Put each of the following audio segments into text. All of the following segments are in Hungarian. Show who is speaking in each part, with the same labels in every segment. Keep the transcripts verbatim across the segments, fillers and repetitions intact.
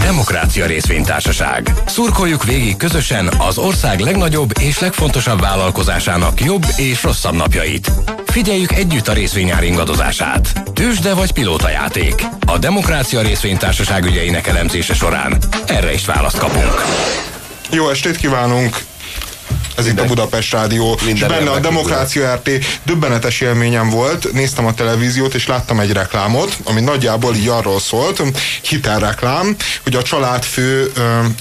Speaker 1: Demokrácia Részvénytársaság. Szurkoljuk végig közösen az ország legnagyobb és legfontosabb vállalkozásának jobb és rosszabb napjait. Figyeljük együtt a részvényár ingadozását. Tőzsde vagy pilótajáték. A Demokrácia Részvénytársaság ügyeinek elemzése során erre is választ kapunk.
Speaker 2: Jó estét kívánunk! Ez itt a Budapest Rádió, és benne a Demokrácia er té. Döbbenetes élményem volt, néztem a televíziót, és láttam egy reklámot, ami nagyjából így arról szólt, hitelreklám, hogy a családfő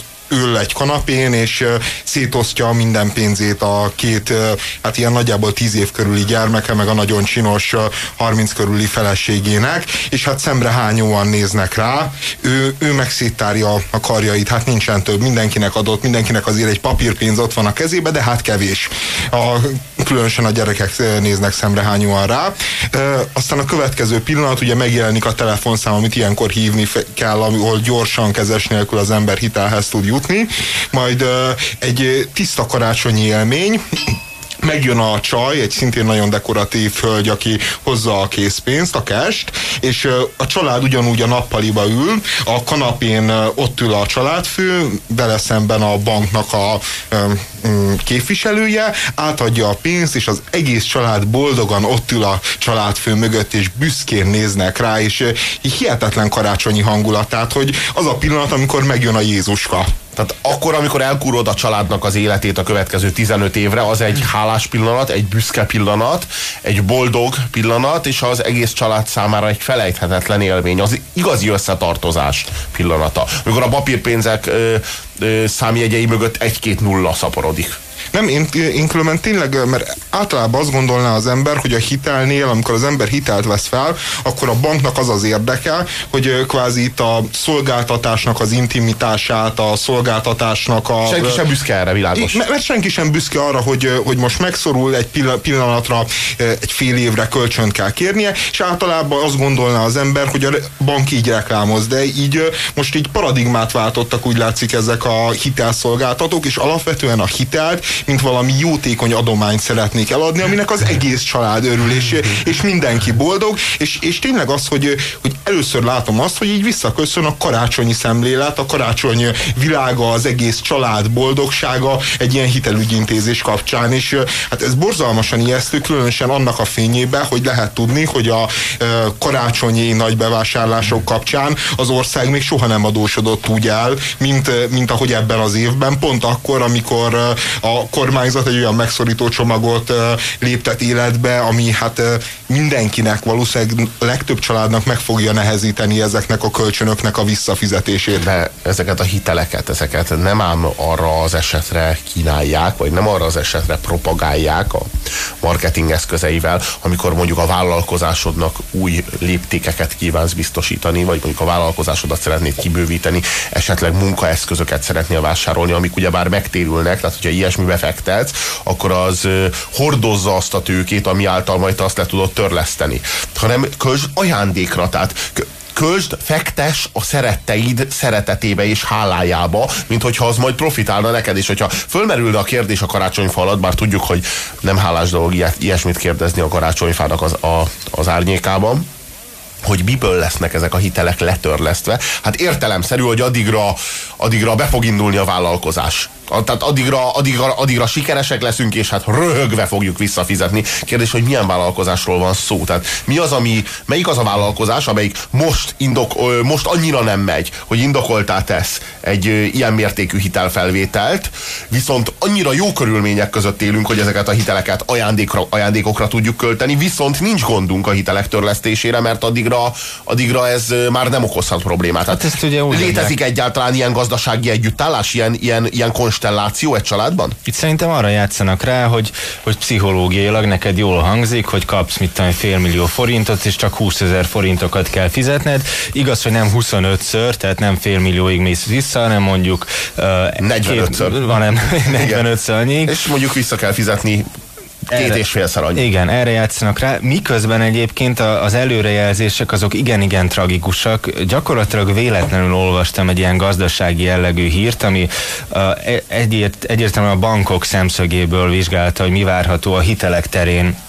Speaker 2: ül egy kanapén, és szétosztja minden pénzét a két, hát ilyen nagyjából tíz év körüli gyermeke, meg a nagyon csinos harminc körüli feleségének, és hát szemrehányóan néznek rá. Ő, ő meg széttárja a karjait, hát nincsen több, mindenkinek adott, mindenkinek azért egy papírpénz ott van a kezébe, de hát kevés. A, különösen a gyerekek néznek szemrehányóan rá. E, aztán a következő pillanat, ugye megjelenik a telefonszám, amit ilyenkor hívni kell, ahol gyorsan, kezes nélkül az ember hitelhez tud jutni. Majd uh, egy tiszta karácsonyi élmény, megjön a csaj, egy szintén nagyon dekoratív hölgy, aki hozza a készpénzt, a cash-t, és uh, a család ugyanúgy a nappaliba ül, a kanapén uh, ott ül a családfő, vele szemben a banknak a um, um, képviselője, átadja a pénzt, és az egész család boldogan ott ül a családfő mögött, és büszkén néznek rá, és uh, hihetetlen karácsonyi hangulat, tehát hogy az a pillanat, amikor megjön a Jézuska.
Speaker 3: Tehát akkor, amikor elkúrod a családnak az életét a következő tizenöt évre, az egy hálás pillanat, egy büszke pillanat, egy boldog pillanat, és az egész család számára egy felejthetetlen élmény, az igazi összetartozás pillanata. Amikor a papírpénzek ö, ö, számjegyei mögött egy-két nulla szaporodik.
Speaker 2: Nem, én, én különben tényleg, mert általában azt gondolná az ember, hogy a hitelnél, amikor az ember hitelt vesz fel, akkor a banknak az az érdeke, hogy kvázi itt a szolgáltatásnak az intimitását, a szolgáltatásnak a...
Speaker 3: Senki sem büszke erre, világos.
Speaker 2: Mert, mert senki sem büszke arra, hogy, hogy most megszorul egy pillanatra, egy fél évre kölcsönt kell kérnie, és általában azt gondolná az ember, hogy a bank így reklámoz, de így most így paradigmát váltottak, úgy látszik, ezek a hitelszolgáltatók, és alapvetően a hitelt mint valami jótékony adományt szeretnék eladni, aminek az egész család örül, és, és mindenki boldog, és, és tényleg az, hogy, hogy először látom azt, hogy így visszaköszön a karácsonyi szemlélet, a karácsony világa, az egész család boldogsága egy ilyen hitelügyintézés kapcsán, és hát ez borzalmasan ijesztő, különösen annak a fényében, hogy lehet tudni, hogy a karácsonyi nagy bevásárlások kapcsán az ország még soha nem adósodott úgy el, mint, mint ahogy ebben az évben, pont akkor, amikor a a kormányzat egy olyan megszorító csomagot uh, léptet életbe, ami hát uh, mindenkinek, valószínűleg legtöbb családnak meg fogja nehezíteni ezeknek a kölcsönöknek a visszafizetését.
Speaker 3: De ezeket a hiteleket, ezeket nem ám arra az esetre kínálják, vagy nem arra az esetre propagálják a marketing eszközeivel, amikor mondjuk a vállalkozásodnak új léptékeket kívánsz biztosítani, vagy mondjuk a vállalkozásodat szeretnéd kibővíteni, esetleg munkaeszközöket szeretnél vásárolni, amik ugyebár megtérülnek, tehát hogyha ilyesmi befektetsz, akkor az uh, hordozza azt a tőkét, ami által majd te azt le tudod törleszteni. Hanem költsd ajándékra, tehát költsd, fektes a szeretteid szeretetébe és hálájába, mint hogyha az majd profitálna neked, és hogyha fölmerülne a kérdés a karácsonyfa alatt, bár tudjuk, hogy nem hálás dolog ilyesmit kérdezni a karácsonyfának az, a, az árnyékában, hogy miből lesznek ezek a hitelek letörlesztve. Hát értelemszerű, hogy addigra, addigra be fog indulni a vállalkozás. Tehát addigra, addigra, addigra sikeresek leszünk, és hát röhögve fogjuk visszafizetni. Kérdés, hogy milyen vállalkozásról van szó. Tehát mi az, ami, melyik az a vállalkozás, amelyik most, indok, most annyira nem megy, hogy indokoltá tesz egy ilyen mértékű hitelfelvételt, viszont annyira jó körülmények között élünk, hogy ezeket a hiteleket ajándékra, ajándékokra tudjuk költeni, viszont nincs gondunk a hitelek törlesztésére, mert addigra, addigra ez már nem okozhat problémát. Hát
Speaker 4: ezt ugye úgy
Speaker 3: létezik egyáltalán ilyen gazdasági együttállás, ilyen, ilyen, ilyen konstelláció egy családban?
Speaker 4: Itt szerintem arra játszanak rá, hogy, hogy pszichológiailag neked jól hangzik, hogy kapsz mit tudom, fél millió forintot, és csak húszezer forintokat kell fizetned. Igaz, hogy nem huszonötször, tehát nem fél millióig mész vissza, hanem mondjuk uh,
Speaker 3: negyvenötször.
Speaker 4: Hanem negyvenötször annyig.
Speaker 3: És mondjuk vissza kell fizetni két erre, és félszer annyi.
Speaker 4: Igen, erre játszanak rá. Miközben egyébként az előrejelzések azok igen-igen tragikusak. Gyakorlatilag véletlenül olvastam egy ilyen gazdasági jellegű hírt, ami uh, egyért, egyértelműen a bankok szemszögéből vizsgálta, hogy mi várható a hitelek terén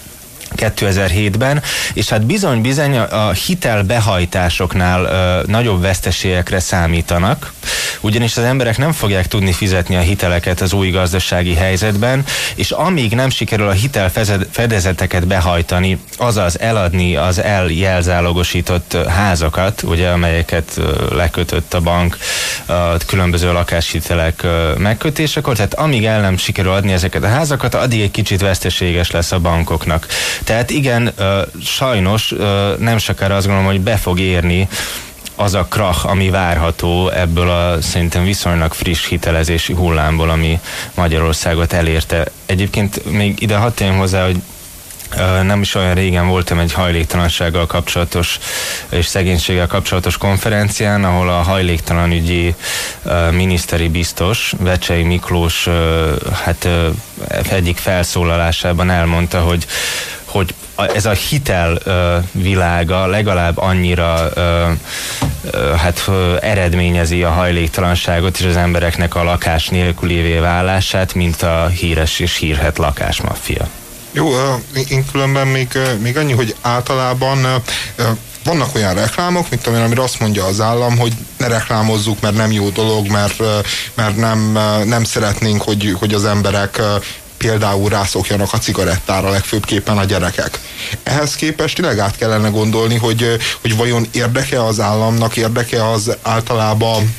Speaker 4: kétezer-hétben, és hát bizony-bizony a hitelbehajtásoknál ö, nagyobb veszteségekre számítanak, ugyanis az emberek nem fogják tudni fizetni a hiteleket az új gazdasági helyzetben, és amíg nem sikerül a hitelfedezeteket behajtani, azaz eladni az eljelzálogosított házakat, ugye, amelyeket lekötött a bank a különböző lakáshitelek megkötésekor, tehát amíg el nem sikerül adni ezeket a házakat, addig egy kicsit veszteséges lesz a bankoknak. Tehát igen, sajnos nem sokára azt gondolom, hogy be fog érni az a krach, ami várható ebből a szerintem viszonylag friss hitelezési hullámból, ami Magyarországot elérte. Egyébként még ide hadd tegyem hozzá, hogy nem is olyan régen voltam egy hajléktalansággal kapcsolatos és szegénységgel kapcsolatos konferencián, ahol a hajléktalanügyi miniszteri biztos, Vecsey Miklós hát egyik felszólalásában elmondta, hogy, hogy ez a hitel világa legalább annyira hát eredményezi a hajléktalanságot és az embereknek a lakás nélkülévé válását, mint a híres és hírhedt lakásmaffia.
Speaker 2: Jó, én különben még, még annyi, hogy általában vannak olyan reklámok, mint amire, amire azt mondja az állam, hogy ne reklámozzuk, mert nem jó dolog, mert, mert nem, nem szeretnénk, hogy, hogy az emberek például rászokjanak a cigarettára, legfőbbképpen a gyerekek. Ehhez képest tényleg át kellene gondolni, hogy, hogy vajon érdeke az államnak, érdeke az általában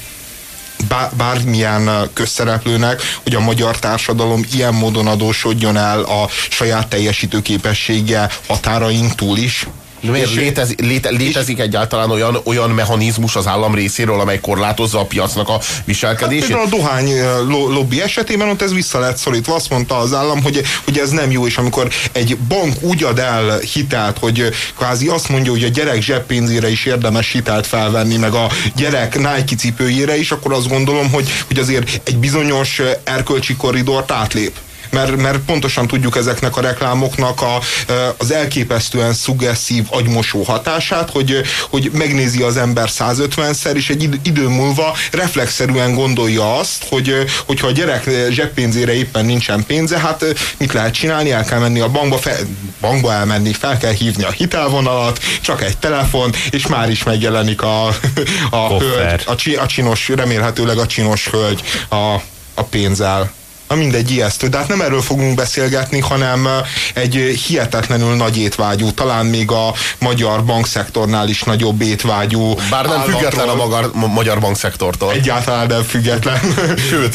Speaker 2: bármilyen közszereplőnek, hogy a magyar társadalom ilyen módon adósodjon el a saját teljesítőképessége határain túl is.
Speaker 3: És létez, léte, létezik és egyáltalán olyan, olyan mechanizmus az állam részéről, amely korlátozza a piacnak a viselkedését?
Speaker 2: Hát, a dohány lobby esetében ott ez vissza lett szorítva. Azt mondta az állam, hogy, hogy ez nem jó, és amikor egy bank úgy ad el hitelt, hogy kvázi azt mondja, hogy a gyerek zseppénzére is érdemes hitelt felvenni, meg a gyerek Nike cipőjére is, akkor azt gondolom, hogy, hogy azért egy bizonyos erkölcsi korridort átlép. Mert, mert pontosan tudjuk ezeknek a reklámoknak a, az elképesztően szuggesszív agymosó hatását, hogy, hogy megnézi az ember százötvenszer, és egy idő múlva reflexzerűen gondolja azt, hogy hogyha a gyerek zseppénzére éppen nincsen pénze, hát mit lehet csinálni? El kell menni a bankba, fel, bankba elmenni, fel kell hívni a hitelvonalat, csak egy telefon, és már is megjelenik a, a, hölgy, a, a csinos, remélhetőleg a csinos hölgy a, a pénzzel. Na mindegy, ijesztő. De hát nem erről fogunk beszélgetni, hanem egy hihetetlenül nagy étvágyú, talán még a magyar bankszektornál is nagyobb étvágyú.
Speaker 3: Bár nem állatról. Független a magar, magyar bankszektortól.
Speaker 2: Egyáltalán nem független.
Speaker 3: Sőt,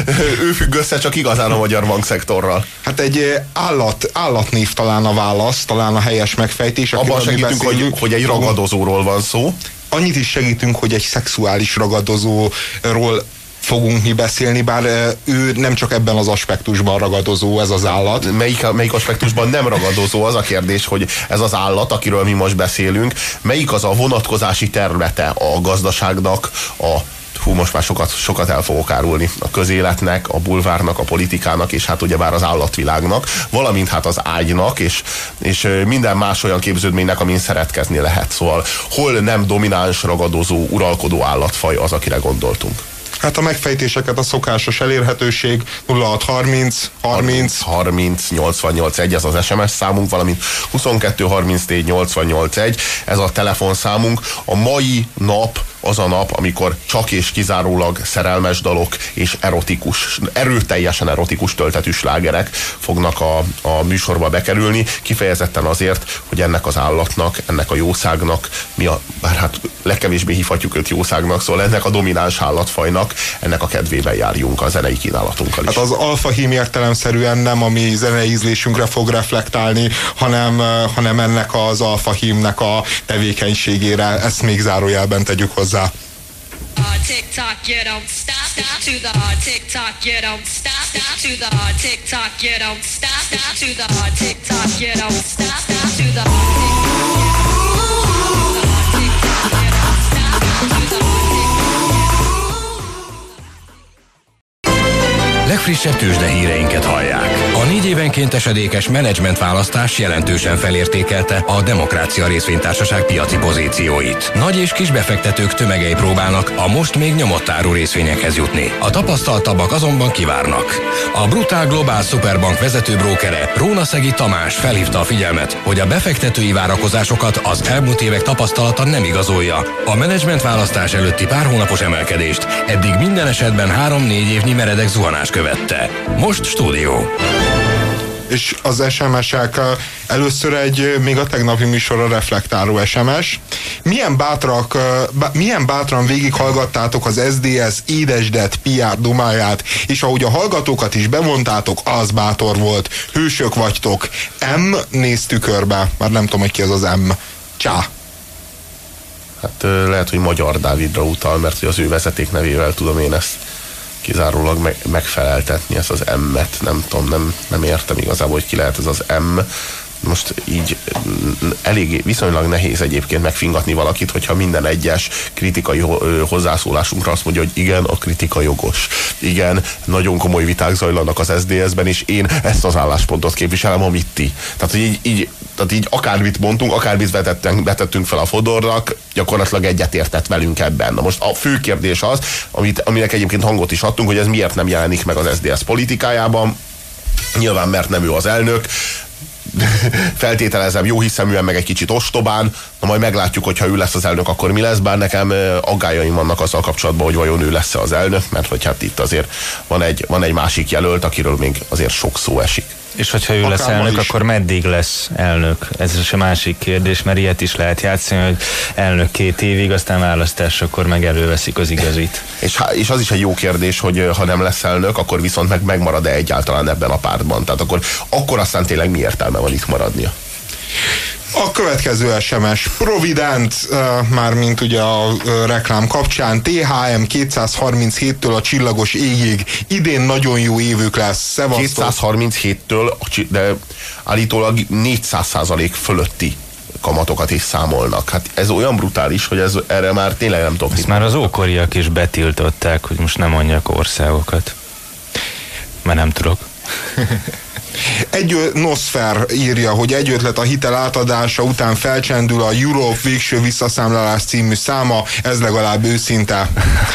Speaker 3: ő függ össze csak igazán a magyar bankszektorral.
Speaker 2: Hát egy állat, állatnév talán a válasz, talán a helyes megfejtés.
Speaker 3: Abban segítünk, hogy, hogy egy ragadozóról van szó.
Speaker 2: Annyit is segítünk, hogy egy szexuális ragadozóról fogunk mi beszélni, bár ő nem csak ebben az aspektusban ragadozó, ez az állat.
Speaker 3: Melyik, melyik aspektusban nem ragadozó, az a kérdés, hogy ez az állat, akiről mi most beszélünk, melyik az a vonatkozási területe a gazdaságnak, a hú, most már sokat, sokat el fogok árulni a közéletnek, a bulvárnak, a politikának, és hát ugyebár az állatvilágnak, valamint hát az ágynak, és, és minden más olyan képződménynek, amin szeretkezni lehet. Szóval hol nem domináns, ragadozó, uralkodó állatfaj az, akire gondoltunk.
Speaker 2: Hát a megfejtéseket a szokásos elérhetőség nulla hat harminc harminc
Speaker 3: harminc nyolcvannyolc egy, ez az es em es számunk, valamint huszonkettő harmincnégy nyolcvannyolc egy, ez a telefonszámunk. A mai nap az a nap, amikor csak és kizárólag szerelmes dalok és erotikus, erőteljesen erotikus töltetű slágerek fognak a, a műsorba bekerülni, kifejezetten azért, hogy ennek az állatnak, ennek a jószágnak, mi a, bár hát legkevésbé hívhatjuk őt jószágnak, szóval ennek a domináns állatfajnak, ennek a kedvében járjunk a zenei kínálatunkkal is.
Speaker 2: Hát az alfahím értelemszerűen nem a mi zenei ízlésünkre fog reflektálni, hanem, hanem ennek az alfahímnek a tevékenységére, ezt még zárójelben tegyük hozzá.
Speaker 5: TikTok, you don't stop, stop to the hard TikTok, you don't stop, stop to the hard TikTok, you don't stop, stop to the hard TikTok, you don't stop, stop to the
Speaker 1: legfrissebb tőzsdehíreinket hallják. A négy évenként esedékes menedzsmentvállasztás jelentősen felértékelte a Demokrácia Részvénytársaság piaci pozícióit. Nagy és kis befektetők tömegei próbálnak a most még nyomott áru részvényekhez jutni. A tapasztaltabbak azonban kivárnak. A Brutál Globál Superbank vezető brókere, Rónaszegi Tamás felhívta a figyelmet, hogy a befektetői várakozásokat az elmúlt évek tapasztalata nem igazolja. A menedzsmentválasztás előtti pár hónapos emelkedést eddig minden esetben három-négy évnyi meredek zuhanás követte. Most stúdió.
Speaker 2: És az es em es-ek először egy, még a tegnapi műsorra reflektáló es em es. Milyen, bátrak, milyen bátran végighallgattátok az es dé es édesdet pé er dumáját, és ahogy a hallgatókat is bevontátok, az bátor volt. Hősök vagytok. M, néz tükörbe. Már nem tudom, hogy ki az az M. Csá.
Speaker 3: Hát lehet, hogy Magyar Dávidra utal, mert az ő vezeték nevével tudom én ezt kizárólag meg, megfeleltetni, ezt az M-et. Nem tudom, nem, nem értem igazából, hogy ki lehet ez az M. Most így elég viszonylag nehéz egyébként megfingatni valakit, hogyha minden egyes kritikai hozzászólásunkra azt mondja, hogy igen, a kritika jogos. Igen, nagyon komoly viták zajlanak az es dé es-ben, és én ezt az álláspontot képviselem, amit ti. Tehát így, így, tehát így akármit mondtunk, akármit vetettünk, vetettünk fel a Fodornak, gyakorlatilag egyetértett velünk ebben. Na most a fő kérdés az, amit, aminek egyébként hangot is adtunk, hogy ez miért nem jelenik meg az es dé es politikájában. Nyilván, mert nem ő az elnök, feltételezem jó hiszeműen, meg egy kicsit ostobán. Na majd meglátjuk, hogyha ő lesz az elnök, akkor mi lesz, bár nekem aggájaim vannak azzal kapcsolatban, hogy vajon ő lesz az elnök, mert hogy hát itt azért van egy, van egy másik jelölt, akiről még azért sok szó esik.
Speaker 4: És hogyha ő
Speaker 2: akár
Speaker 4: lesz elnök, akkor meddig lesz elnök? Ez is a másik kérdés, mert ilyet is lehet játszani, hogy elnök két évig, aztán választáskor meg előveszik az igazit.
Speaker 3: És, és az is egy jó kérdés, hogy ha nem lesz elnök, akkor viszont meg megmarad-e egyáltalán ebben a pártban? Tehát akkor, akkor aztán tényleg mi értelme van itt maradnia?
Speaker 2: A következő es em es. Provident, uh, mármint ugye a uh, reklám kapcsán, té há em kétszázharminchéttől a csillagos égig. Idén nagyon jó évük lesz. Szevasztok.
Speaker 3: kétszázharminchéttől, de állítólag négyszáz százalék fölötti kamatokat is számolnak. Hát ez olyan brutális, hogy ez, erre már tényleg nem tudok.
Speaker 4: Ezt már az ókoriak is betiltották, hogy most nem mondjak országokat. Mert nem tudok.
Speaker 2: Egy Nosfer írja, hogy egy ötlet a hitel átadása után felcsendül a Europe végső visszaszámlálás című száma, ez legalább őszinte.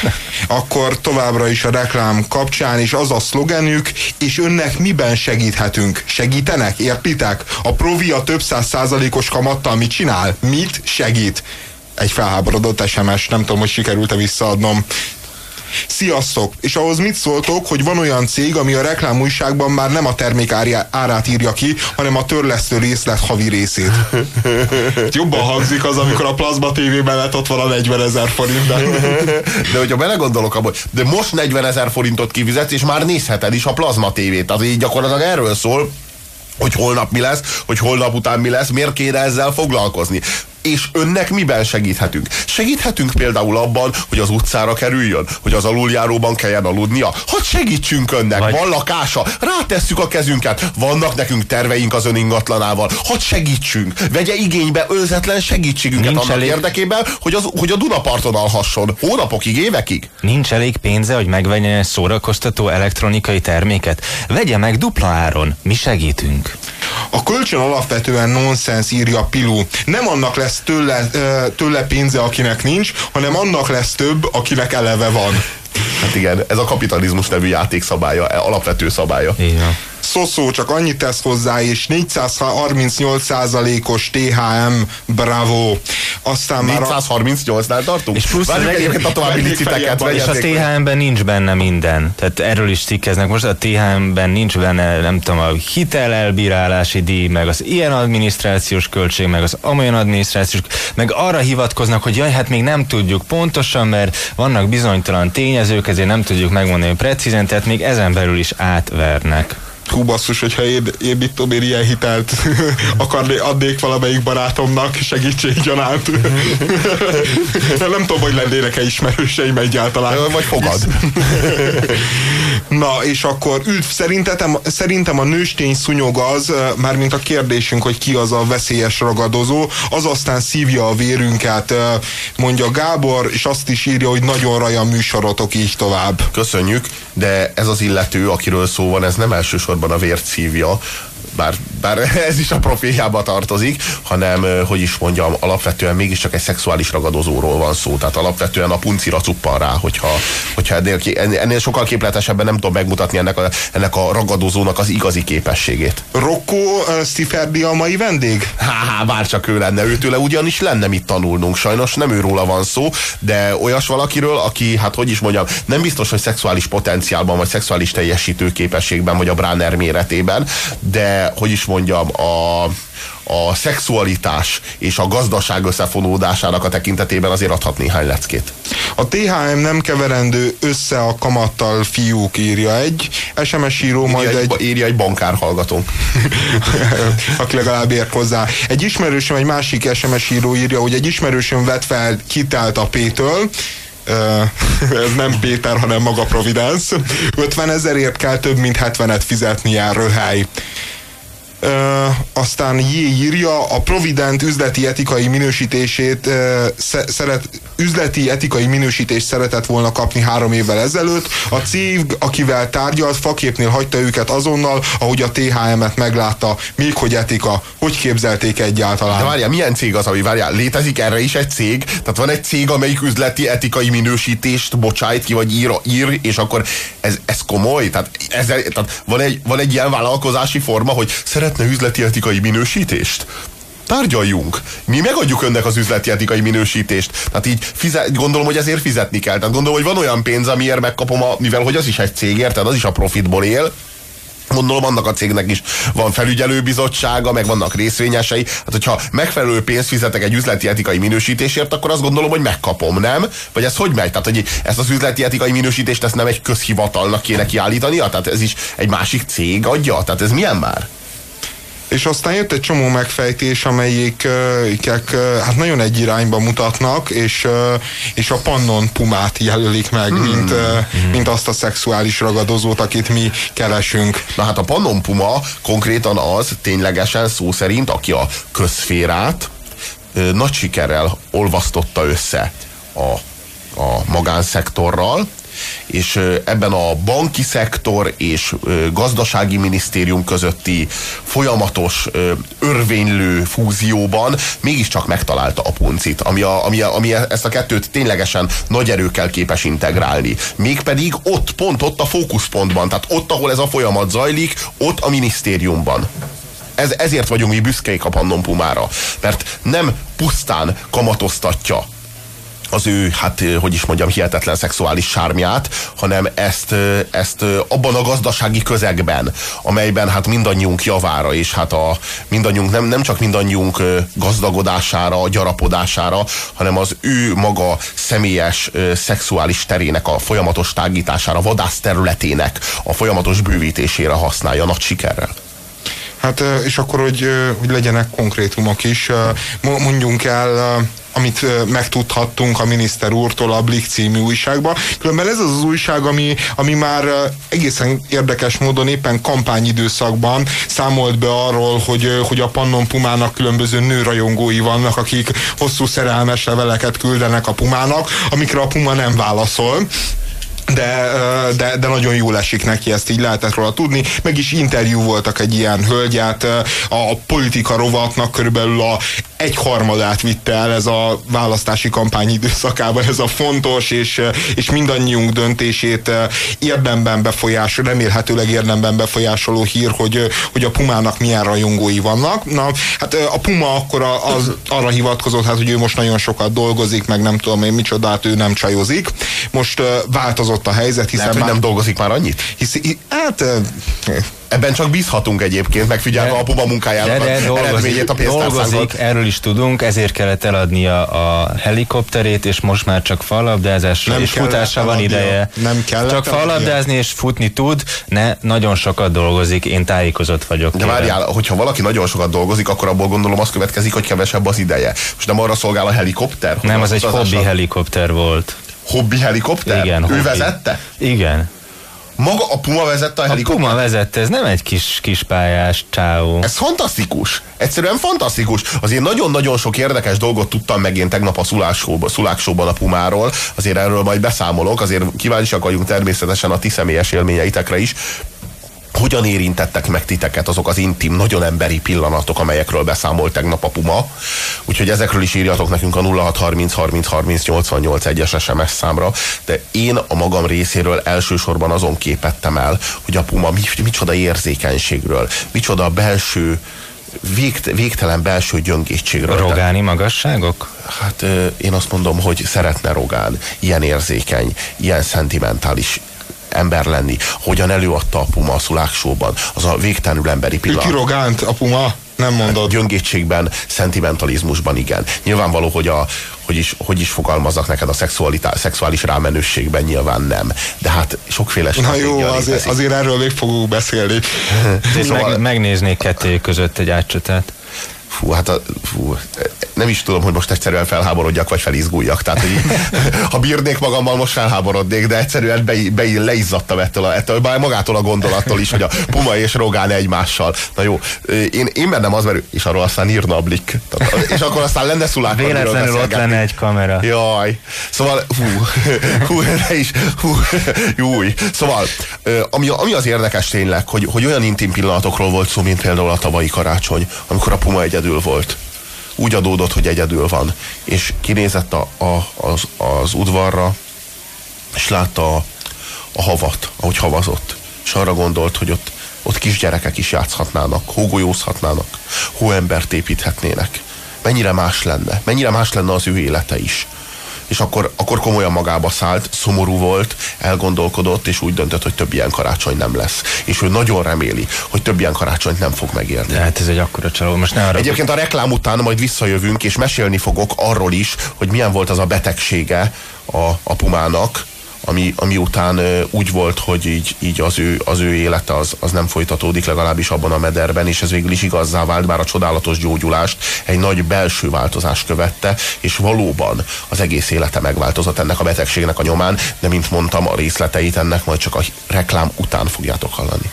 Speaker 2: Akkor továbbra is a reklám kapcsán, és az a szlogenük, és önnek miben segíthetünk? Segítenek? Értitek? A Provia több száz százalékos kamattal mit csinál? Mit segít? Egy felháborodott es em es, nem tudom, hogy sikerült-e visszaadnom. Sziasztok! És ahhoz mit szóltok, hogy van olyan cég, ami a reklámújságban már nem a termék árát írja ki, hanem a törlesztő részlet havi részét. Jobban hangzik az, amikor a Plazma té vében lett ott van a negyvenezer forint. De,
Speaker 3: de hogyha belegondolok abban, de most negyvenezer forintot kifizetsz, és már nézheted is a Plazma té vét. Az így gyakorlatilag erről szól, hogy holnap mi lesz, hogy holnap után mi lesz, miért kéne ezzel foglalkozni. És önnek miben segíthetünk? Segíthetünk például abban, hogy az utcára kerüljön, hogy az aluljáróban kelljen aludnia. Hadd segítsünk önnek, Vagy... van lakása, rátesszük a kezünket, vannak nekünk terveink az ön ingatlanával. Hadd segítsünk, vegye igénybe önzetlen segítségünket Nincs annak elég... érdekében, hogy, az, hogy a Dunaparton alhasson. Hónapokig, évekig.
Speaker 4: Nincs elég pénze, hogy megvegyen egy szórakoztató elektronikai terméket? Vegye meg dupla áron, mi segítünk.
Speaker 2: A kölcsön alapvetően nonsens, írja Pilu. Nem annak lesz tőle, tőle pénze, akinek nincs, hanem annak lesz több, akinek eleve van.
Speaker 3: Hát igen, ez a kapitalizmus nevű játékszabálya, alapvető szabálya.
Speaker 4: Igen.
Speaker 2: Szoszó, csak annyit tesz hozzá, és négyszázharmincnyolc százalékos té há em, bravo. Aztán már
Speaker 3: négyszázharmincnyolcnál tartunk?
Speaker 4: És plusz
Speaker 3: várjuk egyébként a további liciteket.
Speaker 4: És a té há em-ben nincs benne minden. Tehát erről is cikkeznek. Most a té há em-ben nincs benne, nem tudom, a hitelelbírálási díj, meg az ilyen adminisztrációs költség, meg az amolyan adminisztrációs, meg arra hivatkoznak, hogy jaj, hát még nem tudjuk pontosan, mert vannak bizonytalan tényezők, ezért nem tudjuk megmondani precízen, tehát még ezen belül is átvernek.
Speaker 2: Hú, basszus, hogyha én, én mit tudom, én ilyen hitelt akarné, adnék valamelyik barátomnak segítséggyanánt. Nem tudom, hogy lennének-e ismerőseim egyáltalán.
Speaker 3: Vagy fogad.
Speaker 2: Na, és akkor üdv, szerintem, szerintem a nőstény szúnyog az, mármint a kérdésünk, hogy ki az a veszélyes ragadozó, az aztán szívja a vérünket, mondja Gábor, és azt is írja, hogy nagyon raja műsorotok, így tovább.
Speaker 3: Köszönjük, de ez az illető, akiről szó van, ez nem elsősorban a vért szívja, Bár, bár ez is a profiljába tartozik, hanem, hogy is mondjam, alapvetően mégiscsak egy szexuális ragadozóról van szó. Tehát alapvetően a puncira cuppan rá, hogyha, hogyha ennél, ennél sokkal képletesebben nem tudom megmutatni ennek a, ennek a ragadozónak az igazi képességét.
Speaker 2: Rocco uh, Stiferdi a mai vendég?
Speaker 3: Há, bárcsak ő lenne, őtőle ugyanis lenne mit tanulnunk. Sajnos nem őróla van szó, de olyas valakiről, aki, hát hogy is mondjam, nem biztos, hogy szexuális potenciálban, vagy szexuális teljesítő képességben, vagy a Bráner méretében, de hogy is mondjam, a, a szexualitás és a gazdaság összefonódásának a tekintetében azért adhat néhány leckét.
Speaker 2: A té há em nem keverendő össze a kamattal, fiúk, írja egy es em es író, majd
Speaker 3: írja
Speaker 2: egy...
Speaker 3: egy... Írja egy bankár hallgatónk.
Speaker 2: Aki legalább ért hozzá. Egy ismerősöm, egy másik es em es író írja, hogy egy ismerősöm vett fel hitelt a P-től, Uh, ez nem Péter, hanem maga Providence. ötven ezerért kell több mint hetvenet fizetni, jár röhely. Uh, aztán J írja, a Provident üzleti etikai minősítését uh, szeret, üzleti etikai minősítést szeretett volna kapni három évvel ezelőtt. A cég, akivel tárgyalt, faképnél hagyta őket azonnal, ahogy a té há em-et meglátta. Még hogy etika, hogy képzelték egyáltalán?
Speaker 3: De várjál, milyen cég az, ami várjál? Létezik erre is egy cég? Tehát van egy cég, amelyik üzleti etikai minősítést bocsájt ki, vagy ír, ír és akkor ez, ez komoly? Tehát, ez, tehát van, egy, van egy ilyen vállalkozási forma, hogy szeretne üzleti etikai minősítést? Tárgyaljunk. Mi megadjuk önnek az üzleti etikai minősítést. Tehát így fizet, gondolom, hogy ezért fizetni kell. Tehát gondolom, hogy van olyan pénz, amiért megkapom, a, mivel hogy az is egy cég, érted? Az is a profitból él. Gondolom, annak a cégnek is van felügyelőbizottsága, meg vannak részvényesei. Hát, hogyha megfelelő pénzt fizetek egy üzleti etikai minősítésért, akkor azt gondolom, hogy megkapom, nem? Vagy ez hogy megy? Tehát, hogy ezt az üzleti etikai minősítést ezt nem egy közhivatalnak kéne kiállítania? Tehát ez is egy másik cég adja? Tehát ez milyen már?
Speaker 2: És aztán jött egy csomó megfejtés, amelyikek hát nagyon egy irányba mutatnak, és, és a Pannon Pumát jelölik meg, hmm. mint, hmm. mint azt a szexuális ragadozót, akit mi keresünk.
Speaker 3: Na hát a Pannon Puma konkrétan az, ténylegesen szó szerint, aki a közszférát nagy sikerrel olvasztotta össze a, a magánszektorral, és ebben a banki szektor és gazdasági minisztérium közötti folyamatos örvénylő fúzióban mégiscsak megtalálta a puncit, ami, a, ami, a, ami ezt a kettőt ténylegesen nagy erőkkel képes integrálni. Mégpedig ott, pont ott a fókuszpontban, tehát ott, ahol ez a folyamat zajlik, ott a minisztériumban. Ez, ezért vagyunk mi büszkék a Pannon Pumára, mert nem pusztán kamatoztatja az ő, hát hogy is mondjam, hihetetlen szexuális sármját, hanem ezt, ezt abban a gazdasági közegben, amelyben hát mindannyiunk javára, és hát a mindannyiunk, nem, nem csak mindannyiunk gazdagodására, gyarapodására, hanem az ő maga személyes szexuális terének a folyamatos tágítására, vadászterületének a folyamatos bővítésére használja nagy sikerrel.
Speaker 2: Hát és akkor, hogy, hogy legyenek konkrétumok is, mondjunk el, amit megtudhattunk a miniszter úrtól a Blick című újságban. Különben ez az az újság, ami, ami már egészen érdekes módon éppen kampányidőszakban számolt be arról, hogy, hogy a Pannon Pumának különböző nőrajongói vannak, akik hosszú szerelmes leveleket küldenek a Pumának, amikre a Puma nem válaszol. De, de, de nagyon jól esik neki, ezt így lehetett róla tudni. Meg is interjú voltak egy ilyen hölgyet, a politika rovatnak körülbelül a egyharmadát vitte el ez a választási kampány időszakában, ez a fontos és, és mindannyiunk döntését érdemben befolyásoló, remélhetőleg érdemben befolyásoló hír, hogy, hogy a Pumának milyen rajongói vannak. Na, hát a Puma akkor az, arra hivatkozott, hát, hogy ő most nagyon sokat dolgozik, meg nem tudom én micsodát, ő nem csajozik. Most változott a helyzet, hiszen
Speaker 3: lehet, hogy
Speaker 2: már,
Speaker 3: nem dolgozik már annyit?
Speaker 2: Hisz, hát...
Speaker 3: Ebben csak bízhatunk egyébként, megfigyelve a Puma munkájának
Speaker 4: de, de
Speaker 3: az eredményét a pénztárcánkon.
Speaker 4: Dolgozik, erről is tudunk, ezért kellett eladnia a helikopterét, és most már csak fallabdázásra és futásra van ideje.
Speaker 2: Nem kellett
Speaker 4: csak fallabdázni és futni tud, ne, nagyon sokat dolgozik, én tájékozott vagyok.
Speaker 3: De várjál, hogyha valaki nagyon sokat dolgozik, akkor abból gondolom az következik, hogy kevesebb az ideje. Most nem arra szolgál a helikopter?
Speaker 4: Nem, az egy hobbi helikopter volt.
Speaker 3: Hobbi helikopter?
Speaker 4: Igen,
Speaker 3: ő
Speaker 4: hobbi.
Speaker 3: vezette?
Speaker 4: Igen.
Speaker 3: Maga a Puma vezette a helikoptert?
Speaker 4: A Puma vezette, ez nem egy kis, kis pályás csáó.
Speaker 3: Ez fantasztikus. Egyszerűen fantasztikus. Azért nagyon-nagyon sok érdekes dolgot tudtam meg én tegnap a szuláksóban a Pumáról. Azért erről majd beszámolok. Azért kíváncsiak vagyunk természetesen a ti személyes élményeitekre is. Hogyan érintettek meg titeket azok az intim, nagyon emberi pillanatok, amelyekről beszámolt tegnap a Puma. Úgyhogy ezekről is írjatok nekünk a nulla hat harminc harminc harminc nyolcvannyolc egyes es em es számra. De én a magam részéről elsősorban azon képettem el, hogy a Puma micsoda érzékenységről, micsoda belső, végt, végtelen belső gyöngétségről.
Speaker 4: Rogáni magasságok?
Speaker 3: Hát én azt mondom, hogy szeretne Rogán ilyen érzékeny, ilyen szentimentális ember lenni, hogyan előadta a Puma a szuláksóban, az a végtelenül emberi pillanat.
Speaker 2: Üti Rogánt a Puma? Nem mondod.
Speaker 3: Gyöngétségben, szentimentalizmusban igen. Nyilvánvaló, hogy, a, hogy, is, hogy is fogalmazzak neked a szexuális rámenőségben, nyilván nem. De hát sokféle
Speaker 2: Na jó, azért, azért erről még fogunk beszélni.
Speaker 3: Szóval...
Speaker 4: Meg, megnéznék kettőjük között egy átcsatát.
Speaker 3: Fú, hát a, fú, nem is tudom, hogy most egyszerűen felháborodjak, vagy felizguljak. Tehát, hogy ha bírnék magammal, most felháborodnék, de egyszerűen be, be, leizzadtam ettől, a, ettől magától a gondolattól is, hogy a Puma és Rogán egymással. Na jó, én, én bennem az, mert és arról aztán írna a Blick. És akkor aztán lenne szulák.
Speaker 4: Véletlenül ott lenne egy kamera.
Speaker 3: Jaj. Szóval, hú, hú, ne is, hú, júj. Szóval, ami, ami az érdekes tényleg, hogy, hogy olyan intim pillanatokról volt szó, mint például a tavalyi karácsony, amikor a Puma egyedül volt. Úgy adódott, hogy egyedül van. És kinézett a, a, az, az udvarra, és látta a, a havat, ahogy havazott. És arra gondolt, hogy ott, ott kisgyerekek is játszhatnának, hógolyózhatnának, hóembert építhetnének. Mennyire más lenne, mennyire más lenne az ő élete is. És akkor, akkor komolyan magába szállt, szomorú volt, elgondolkodott, és úgy döntött, hogy több ilyen karácsony nem lesz. És ő nagyon reméli, hogy több ilyen karácsonyt nem fog megérni.
Speaker 4: Hát ez egy akkora csaló. Most ne arra...
Speaker 3: Egyébként a reklám után majd visszajövünk, és mesélni fogok arról is, hogy milyen volt az a betegsége a, a Pumának, ami, ami után uh, úgy volt, hogy így, így az, ő, az ő élete az, az nem folytatódik, legalábbis abban a mederben, és ez végül is igazzá vált, bár a csodálatos gyógyulást egy nagy belső változás követte, és valóban az egész élete megváltozott ennek a betegségnek a nyomán, de mint mondtam, a részleteit ennek majd csak a reklám után fogjátok hallani.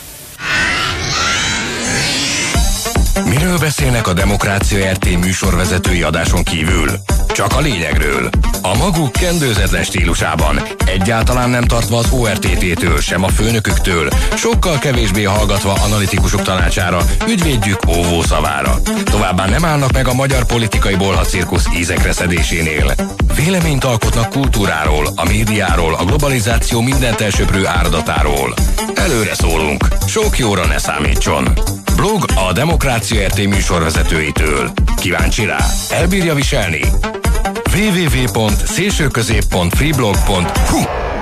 Speaker 1: Miről beszélnek a Demokrácia er té műsorvezetői adáson kívül? Csak a lényegről. A maguk kendőzetlen stílusában, egyáltalán nem tartva az o er té té-től, sem a főnöküktől, sokkal kevésbé hallgatva analitikusok tanácsára, ügyvédjük óvó szavára. Továbbá nem állnak meg a magyar politikai bolhacirkusz ízekre szedésénél. Véleményt alkotnak kultúráról, a médiáról, a globalizáció mindent elsöprő áradatáról. Előre szólunk, sok jóra ne számítson. Blog a Demokrácia er té műsorvezetőitől. Kíváncsi rá? Elbírja viselni? double-u double-u double-u pont szélsőközép pont freeblog pont hu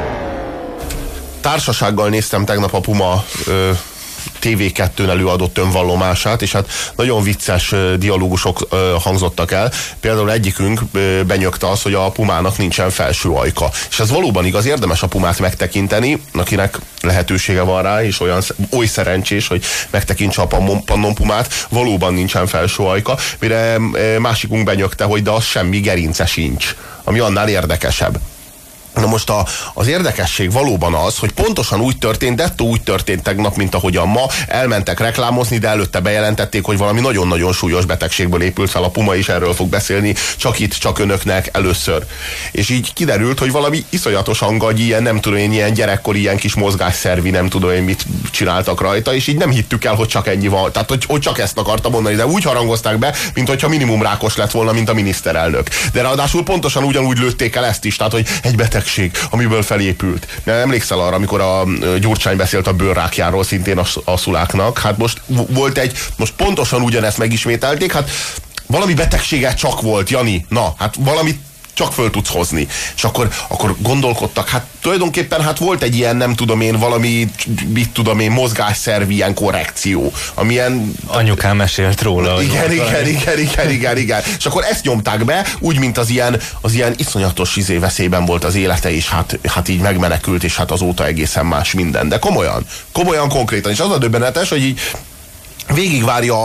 Speaker 3: Társasággal néztem tegnap a Puma ö, té vé kettőn előadott önvallomását, és hát nagyon vicces ö, dialógusok ö, hangzottak el. Például egyikünk ö, benyögte azt, hogy a Pumának nincsen felső ajka. És ez valóban igaz, érdemes a Pumát megtekinteni, akinek lehetősége van rá, és olyan oly szerencsés, hogy megtekintse a Pannon Pumát, valóban nincsen felső ajka, mire ö, másikunk benyögte, hogy de az semmi, gerince sincs, ami annál érdekesebb. Na most a, az érdekesség valóban az, hogy pontosan úgy történt, dettó úgy történt tegnap, mint ahogyan ma, elmentek reklámozni, de előtte bejelentették, hogy valami nagyon-nagyon súlyos betegségből épült fel a Puma, és erről fog beszélni, csak itt, csak önöknek először. És így kiderült, hogy valami iszonyatosan gagy, ilyen nem tudom én, ilyen gyerekkori, ilyen kis mozgásszervi, nem tudom én mit csináltak rajta, és így nem hittük el, hogy csak ennyi van. Tehát, hogy, hogy csak ezt akarta mondani, de úgy harangozták be, mint hogyha minimum rákos lett volna, mint a miniszterelnök. De ráadásul pontosan ugyanúgy lőtték el ezt is, tehát, hogy egy beteg amiből felépült. Emlékszel arra, amikor a Gyurcsány beszélt a bőrrákjáról, szintén a, a szuláknak? Hát most volt egy, most pontosan ugyanezt megismételték, hát valami betegsége csak volt, Jani, na, hát valamit csak föl tudsz hozni. És akkor, akkor gondolkodtak, hát tulajdonképpen hát volt egy ilyen, nem tudom én, valami, mit tudom én, mozgásszervi ilyen korrekció, amilyen...
Speaker 4: Anyukám mesélt róla.
Speaker 3: Igen, igen, igen, igen, igen, igen. És akkor ezt nyomták be, úgy, mint az ilyen, az ilyen iszonyatos izé veszélyben volt az élete, és hát, hát így megmenekült, és hát azóta egészen más minden. De komolyan, komolyan konkrétan. És az a döbbenetes, hogy így végigvárja a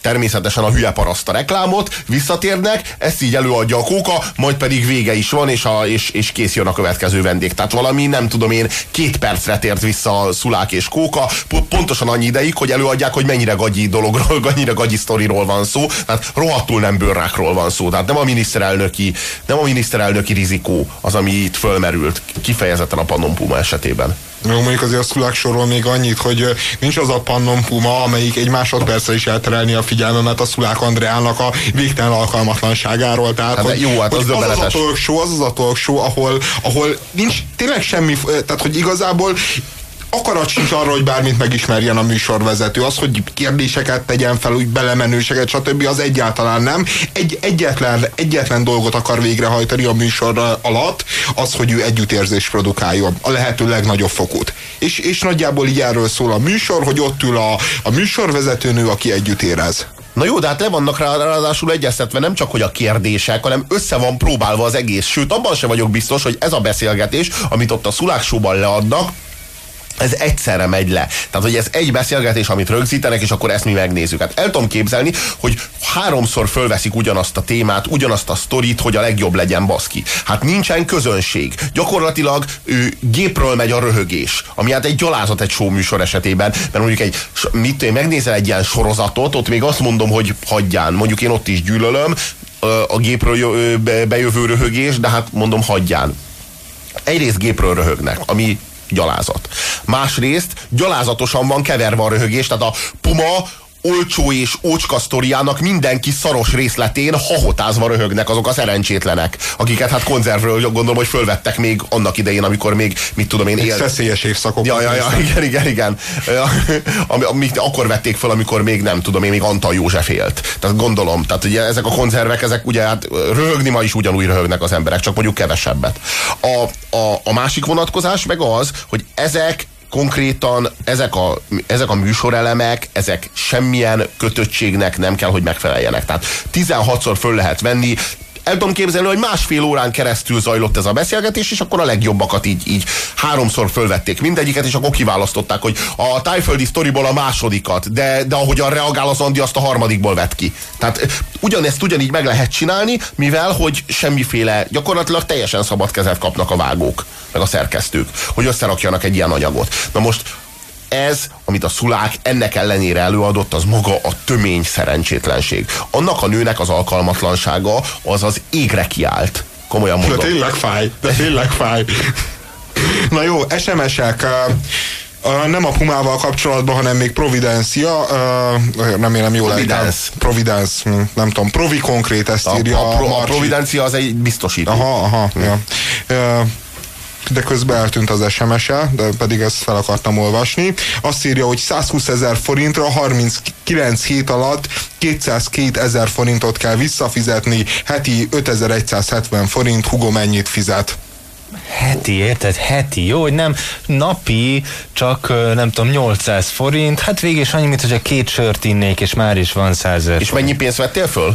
Speaker 3: természetesen a hülye paraszta reklámot, visszatérnek, ezt így előadja a kóka, majd pedig vége is van, és, a, és, és kész jön a következő vendég. Tehát valami, nem tudom én, két percre tért vissza Szulák és Kóka, pontosan annyi ideig, hogy előadják, hogy mennyire gagyi dologról, mennyire gagyi sztoriról van szó, tehát rohadtul nem bőrrákról van szó, tehát nem a miniszterelnöki, nem a miniszterelnöki rizikó az, ami itt fölmerült, kifejezetten a Pannon Puma esetében.
Speaker 2: Jó, mondjuk azért a Szulák sorról még annyit, hogy nincs az a Pannon Puma, amelyik egy másodpercre is elterelni a figyelmemet a Szulák Andreának a végtelen alkalmatlanságáról. Tehát,
Speaker 3: hát
Speaker 2: hogy,
Speaker 3: jó, hát
Speaker 2: hogy
Speaker 3: az,
Speaker 2: az, az a talk show, az az a talk show, ahol, ahol nincs tényleg semmi, tehát hogy igazából akarat sincs arra, hogy bármit megismerjen a műsorvezető. Az, hogy kérdéseket tegyen fel, úgy belemenőseket, stb. Az egyáltalán nem. Egy, egyetlen, egyetlen dolgot akar végrehajtani a műsor alatt, az, hogy ő együttérzést produkáljon. A lehető legnagyobb fokút. És, és nagyjából így erről szól a műsor, hogy ott ül a, a műsorvezetőnő, aki együtt érez.
Speaker 3: Na jó, de hát le vannak rá, ráadásul egyeztetve nem csak, hogy a kérdések, hanem össze van próbálva az egész. Sőt, abban sem vagyok biztos, hogy ez a beszélgetés, amit ott a Szulák Show-ban leadnak, ez egyszerre megy le. Tehát, hogy ez egy beszélgetés, amit rögzítenek, és akkor ezt mi megnézzük. Hát el tudom képzelni, hogy háromszor fölveszik ugyanazt a témát, ugyanazt a sztorit, hogy a legjobb legyen, baszki. Hát nincsen közönség. Gyakorlatilag ő, gépről megy a röhögés, ami hát egy gyalázat egy show műsor esetében, mert mondjuk egy, mit tudom, megnézel egy ilyen sorozatot, ott még azt mondom, hogy hagyján. Mondjuk én ott is gyűlölöm a gépről bejövő röhögés, de hát mondom, hagyján. Egyrészt gépről röhögnek, ami gyalázat. Másrészt gyalázatosan van keverve a röhögés, tehát a Puma olcsó és ócska sztoriának mindenki szaros részletén hahotázva röhögnek azok a szerencsétlenek, akiket hát konzervről gondolom, hogy fölvettek még annak idején, amikor még, mit tudom én, élt.
Speaker 2: Szeszélyes évszakok.
Speaker 3: Ja, ja, ja, igen, igen, igen. Amit akkor vették föl, amikor még nem tudom én, még Antal József élt. Tehát gondolom, tehát ugye ezek a konzervek, ezek ugye hát röhögni ma is ugyanúgy röhögnek az emberek, csak mondjuk kevesebbet. A, a, a másik vonatkozás meg az, hogy ezek konkrétan ezek a, ezek a műsorelemek, ezek semmilyen kötöttségnek nem kell, hogy megfeleljenek. Tehát tizenhatszor föl lehet venni, el tudom képzelni, hogy másfél órán keresztül zajlott ez a beszélgetés, és akkor a legjobbakat így, így háromszor fölvették mindegyiket, és akkor kiválasztották, hogy a tájföldi sztoriból a másodikat, de, de ahogyan reagál az Andi, azt a harmadikból vett ki. Tehát ugyanezt ugyanígy meg lehet csinálni, mivel, hogy semmiféle, gyakorlatilag teljesen szabad kezet kapnak a vágók, meg a szerkesztők, hogy összerakjanak egy ilyen anyagot. Na most ez, amit a Szulák ennek ellenére előadott, az maga a tömény szerencsétlenség. Annak a nőnek az alkalmatlansága az az égre kiállt. Komolyan mondom.
Speaker 2: De tényleg fáj, de tényleg fáj. Na jó, es em es-ek. Uh, nem a Pumával kapcsolatban, hanem még Providencia, uh, remélem jól
Speaker 3: Providence.
Speaker 2: Providence, nem tudom, Provi konkrét, ezt
Speaker 3: a,
Speaker 2: írja
Speaker 3: a, a,
Speaker 2: a,
Speaker 3: a Providencia az egy biztosító.
Speaker 2: Aha, aha, hm. ja. Uh, de közben eltűnt az es em es-e, de pedig ezt fel akartam olvasni. Azt írja, hogy százhúszezer forintra harminckilenc hét alatt kétszázkétezer forintot kell visszafizetni, heti ötezer-egyszázhetven forint. Hugo mennyit fizet?
Speaker 4: Heti, érted? Heti, jó, hogy nem napi, csak nem tudom, nyolcszáz forint, hát végig is annyi, mint hogyha két sört innék, és már is van százezer.
Speaker 3: És mennyi pénzt vettél föl?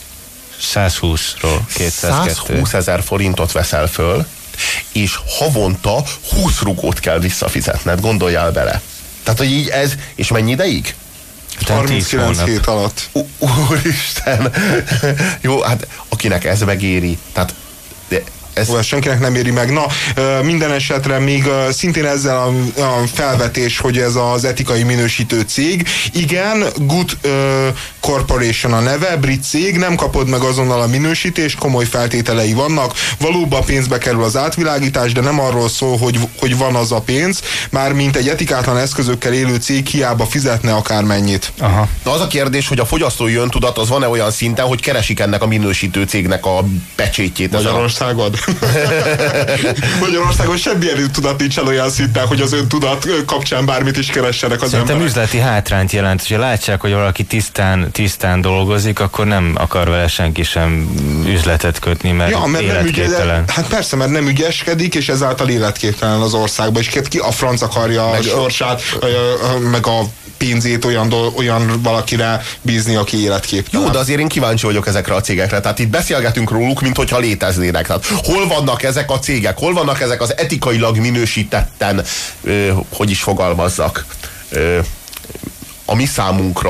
Speaker 4: százhúszról kétszázkettő.
Speaker 3: százhúszezer forintot veszel föl, és havonta húsz rugót kell visszafizetned, gondoljál bele. Tehát, hogy így ez, és mennyi ideig?
Speaker 2: harminckilenc hét alatt.
Speaker 3: Úristen! Jó, hát akinek ez megéri, tehát de ez...
Speaker 2: Ó, senkinek nem éri meg. Na, minden esetre még szintén ezzel a, a felvetés, hogy ez az etikai minősítő cég. Igen, Good uh, Corporation a neve, brit cég, nem kapod meg azonnal a minősítést, komoly feltételei vannak. Valóban pénzbe kerül az átvilágítás, de nem arról szól, hogy, hogy van az a pénz, már mint egy etikátlan eszközökkel élő cég hiába fizetne akármennyit.
Speaker 3: Aha. Na az a kérdés, hogy a fogyasztói öntudat az van-e olyan szinten, hogy keresik ennek a minősítő cégnek a pecsétjét?
Speaker 2: Magyarországon? Magyarországon semmilyen tudat nincsen olyan szinten, hogy az öntudat kapcsán bármit is keressenek az
Speaker 4: Szerintem
Speaker 2: emberek.
Speaker 4: üzleti hátrányt jelent, hogyha látják, hogy valaki tisztán, tisztán dolgozik, akkor nem akar vele senki sem üzletet kötni, mert,
Speaker 2: ja, mert
Speaker 4: életképtelen.
Speaker 2: Nem ügy, hát persze, mert nem ügyeskedik, és ezáltal életképtelen az országban, és ki a franc akarja meg a sorsát, meg a pénzét olyan, olyan valakire bízni, aki életképtelen.
Speaker 3: Jó, de azért én kíváncsi vagyok ezekre a cégekre. Tehát itt beszélgetünk róluk, mint hogyha léteznének. Tehát hol vannak ezek a cégek? Hol vannak ezek az etikailag minősítetten, ö, hogy is fogalmazzak, ö, a mi számunkra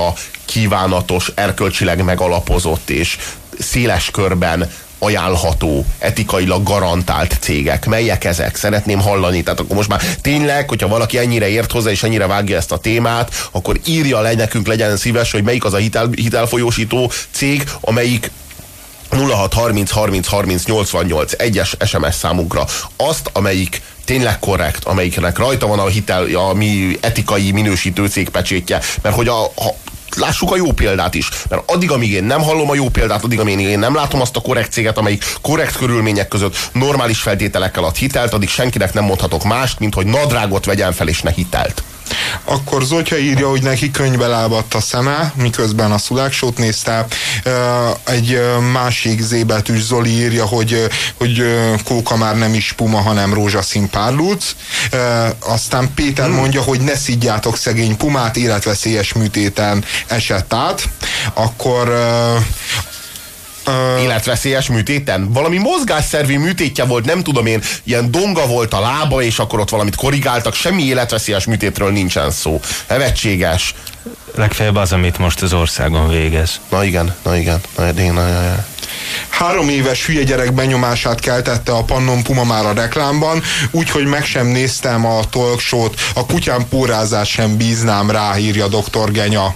Speaker 3: kívánatos, erkölcsileg megalapozott és széles körben ajánlható, etikailag garantált cégek. Melyek ezek? Szeretném hallani. Tehát akkor most már tényleg, hogyha valaki ennyire ért hozzá, és ennyire vágja ezt a témát, akkor írja le nekünk, legyen szíves, hogy melyik az a hitel, hitelfolyósító cég, amelyik nulla hat harminc harminc harminc nyolcvannyolc egyes es em es számunkra azt, amelyik tényleg korrekt, amelyiknek rajta van a hitel, a mi etikai minősítő cégpecsétje, mert hogy a, a lássuk a jó példát is. Mert addig, amíg én nem hallom a jó példát, addig, amíg én nem látom azt a korrekt céget, amelyik korrekt körülmények között normális feltételekkel ad hitelt, addig senkinek nem mondhatok mást, mint hogy nadrágot vegyen fel és ne hitelt.
Speaker 2: Akkor Zotya írja, hogy neki könyvbe lábadt a szeme, miközben a szuláksót nézte. Egy másik zébetűs Zoli írja, hogy, hogy Kóka már nem is puma, hanem rózsaszín párluc. Aztán Péter hmm. mondja, hogy ne szidjátok szegény pumát, életveszélyes műtéten esett át. Akkor
Speaker 3: Uh, életveszélyes műtéten? Valami mozgásszervi műtétje volt, nem tudom én, ilyen donga volt a lába, és akkor ott valamit korrigáltak, semmi életveszélyes műtétről nincsen szó. Nevetséges.
Speaker 4: Legfeljebb az, amit most az országon végez.
Speaker 3: Na igen, na igen. Na, na, na, na.
Speaker 2: Három éves hülye gyerek benyomását keltette a Pannon Puma már a reklámban, úgyhogy meg sem néztem a talk show-t, a kutyám pórázás sem bíznám rá, írja doktor Genya.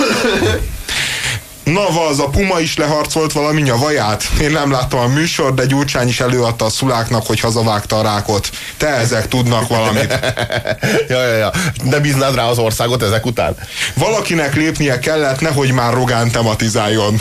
Speaker 2: Na, az a Puma is leharcolt valami nyavaját. Én nem láttam a műsor, de Gyurcsány is előadta a szuláknak, hogy hazavágta a rákot. Te ezek tudnak valamit.
Speaker 3: ja, ja, ja. De bíznád rá az országot ezek után?
Speaker 2: Valakinek lépnie kellett, nehogy már Rogán tematizáljon.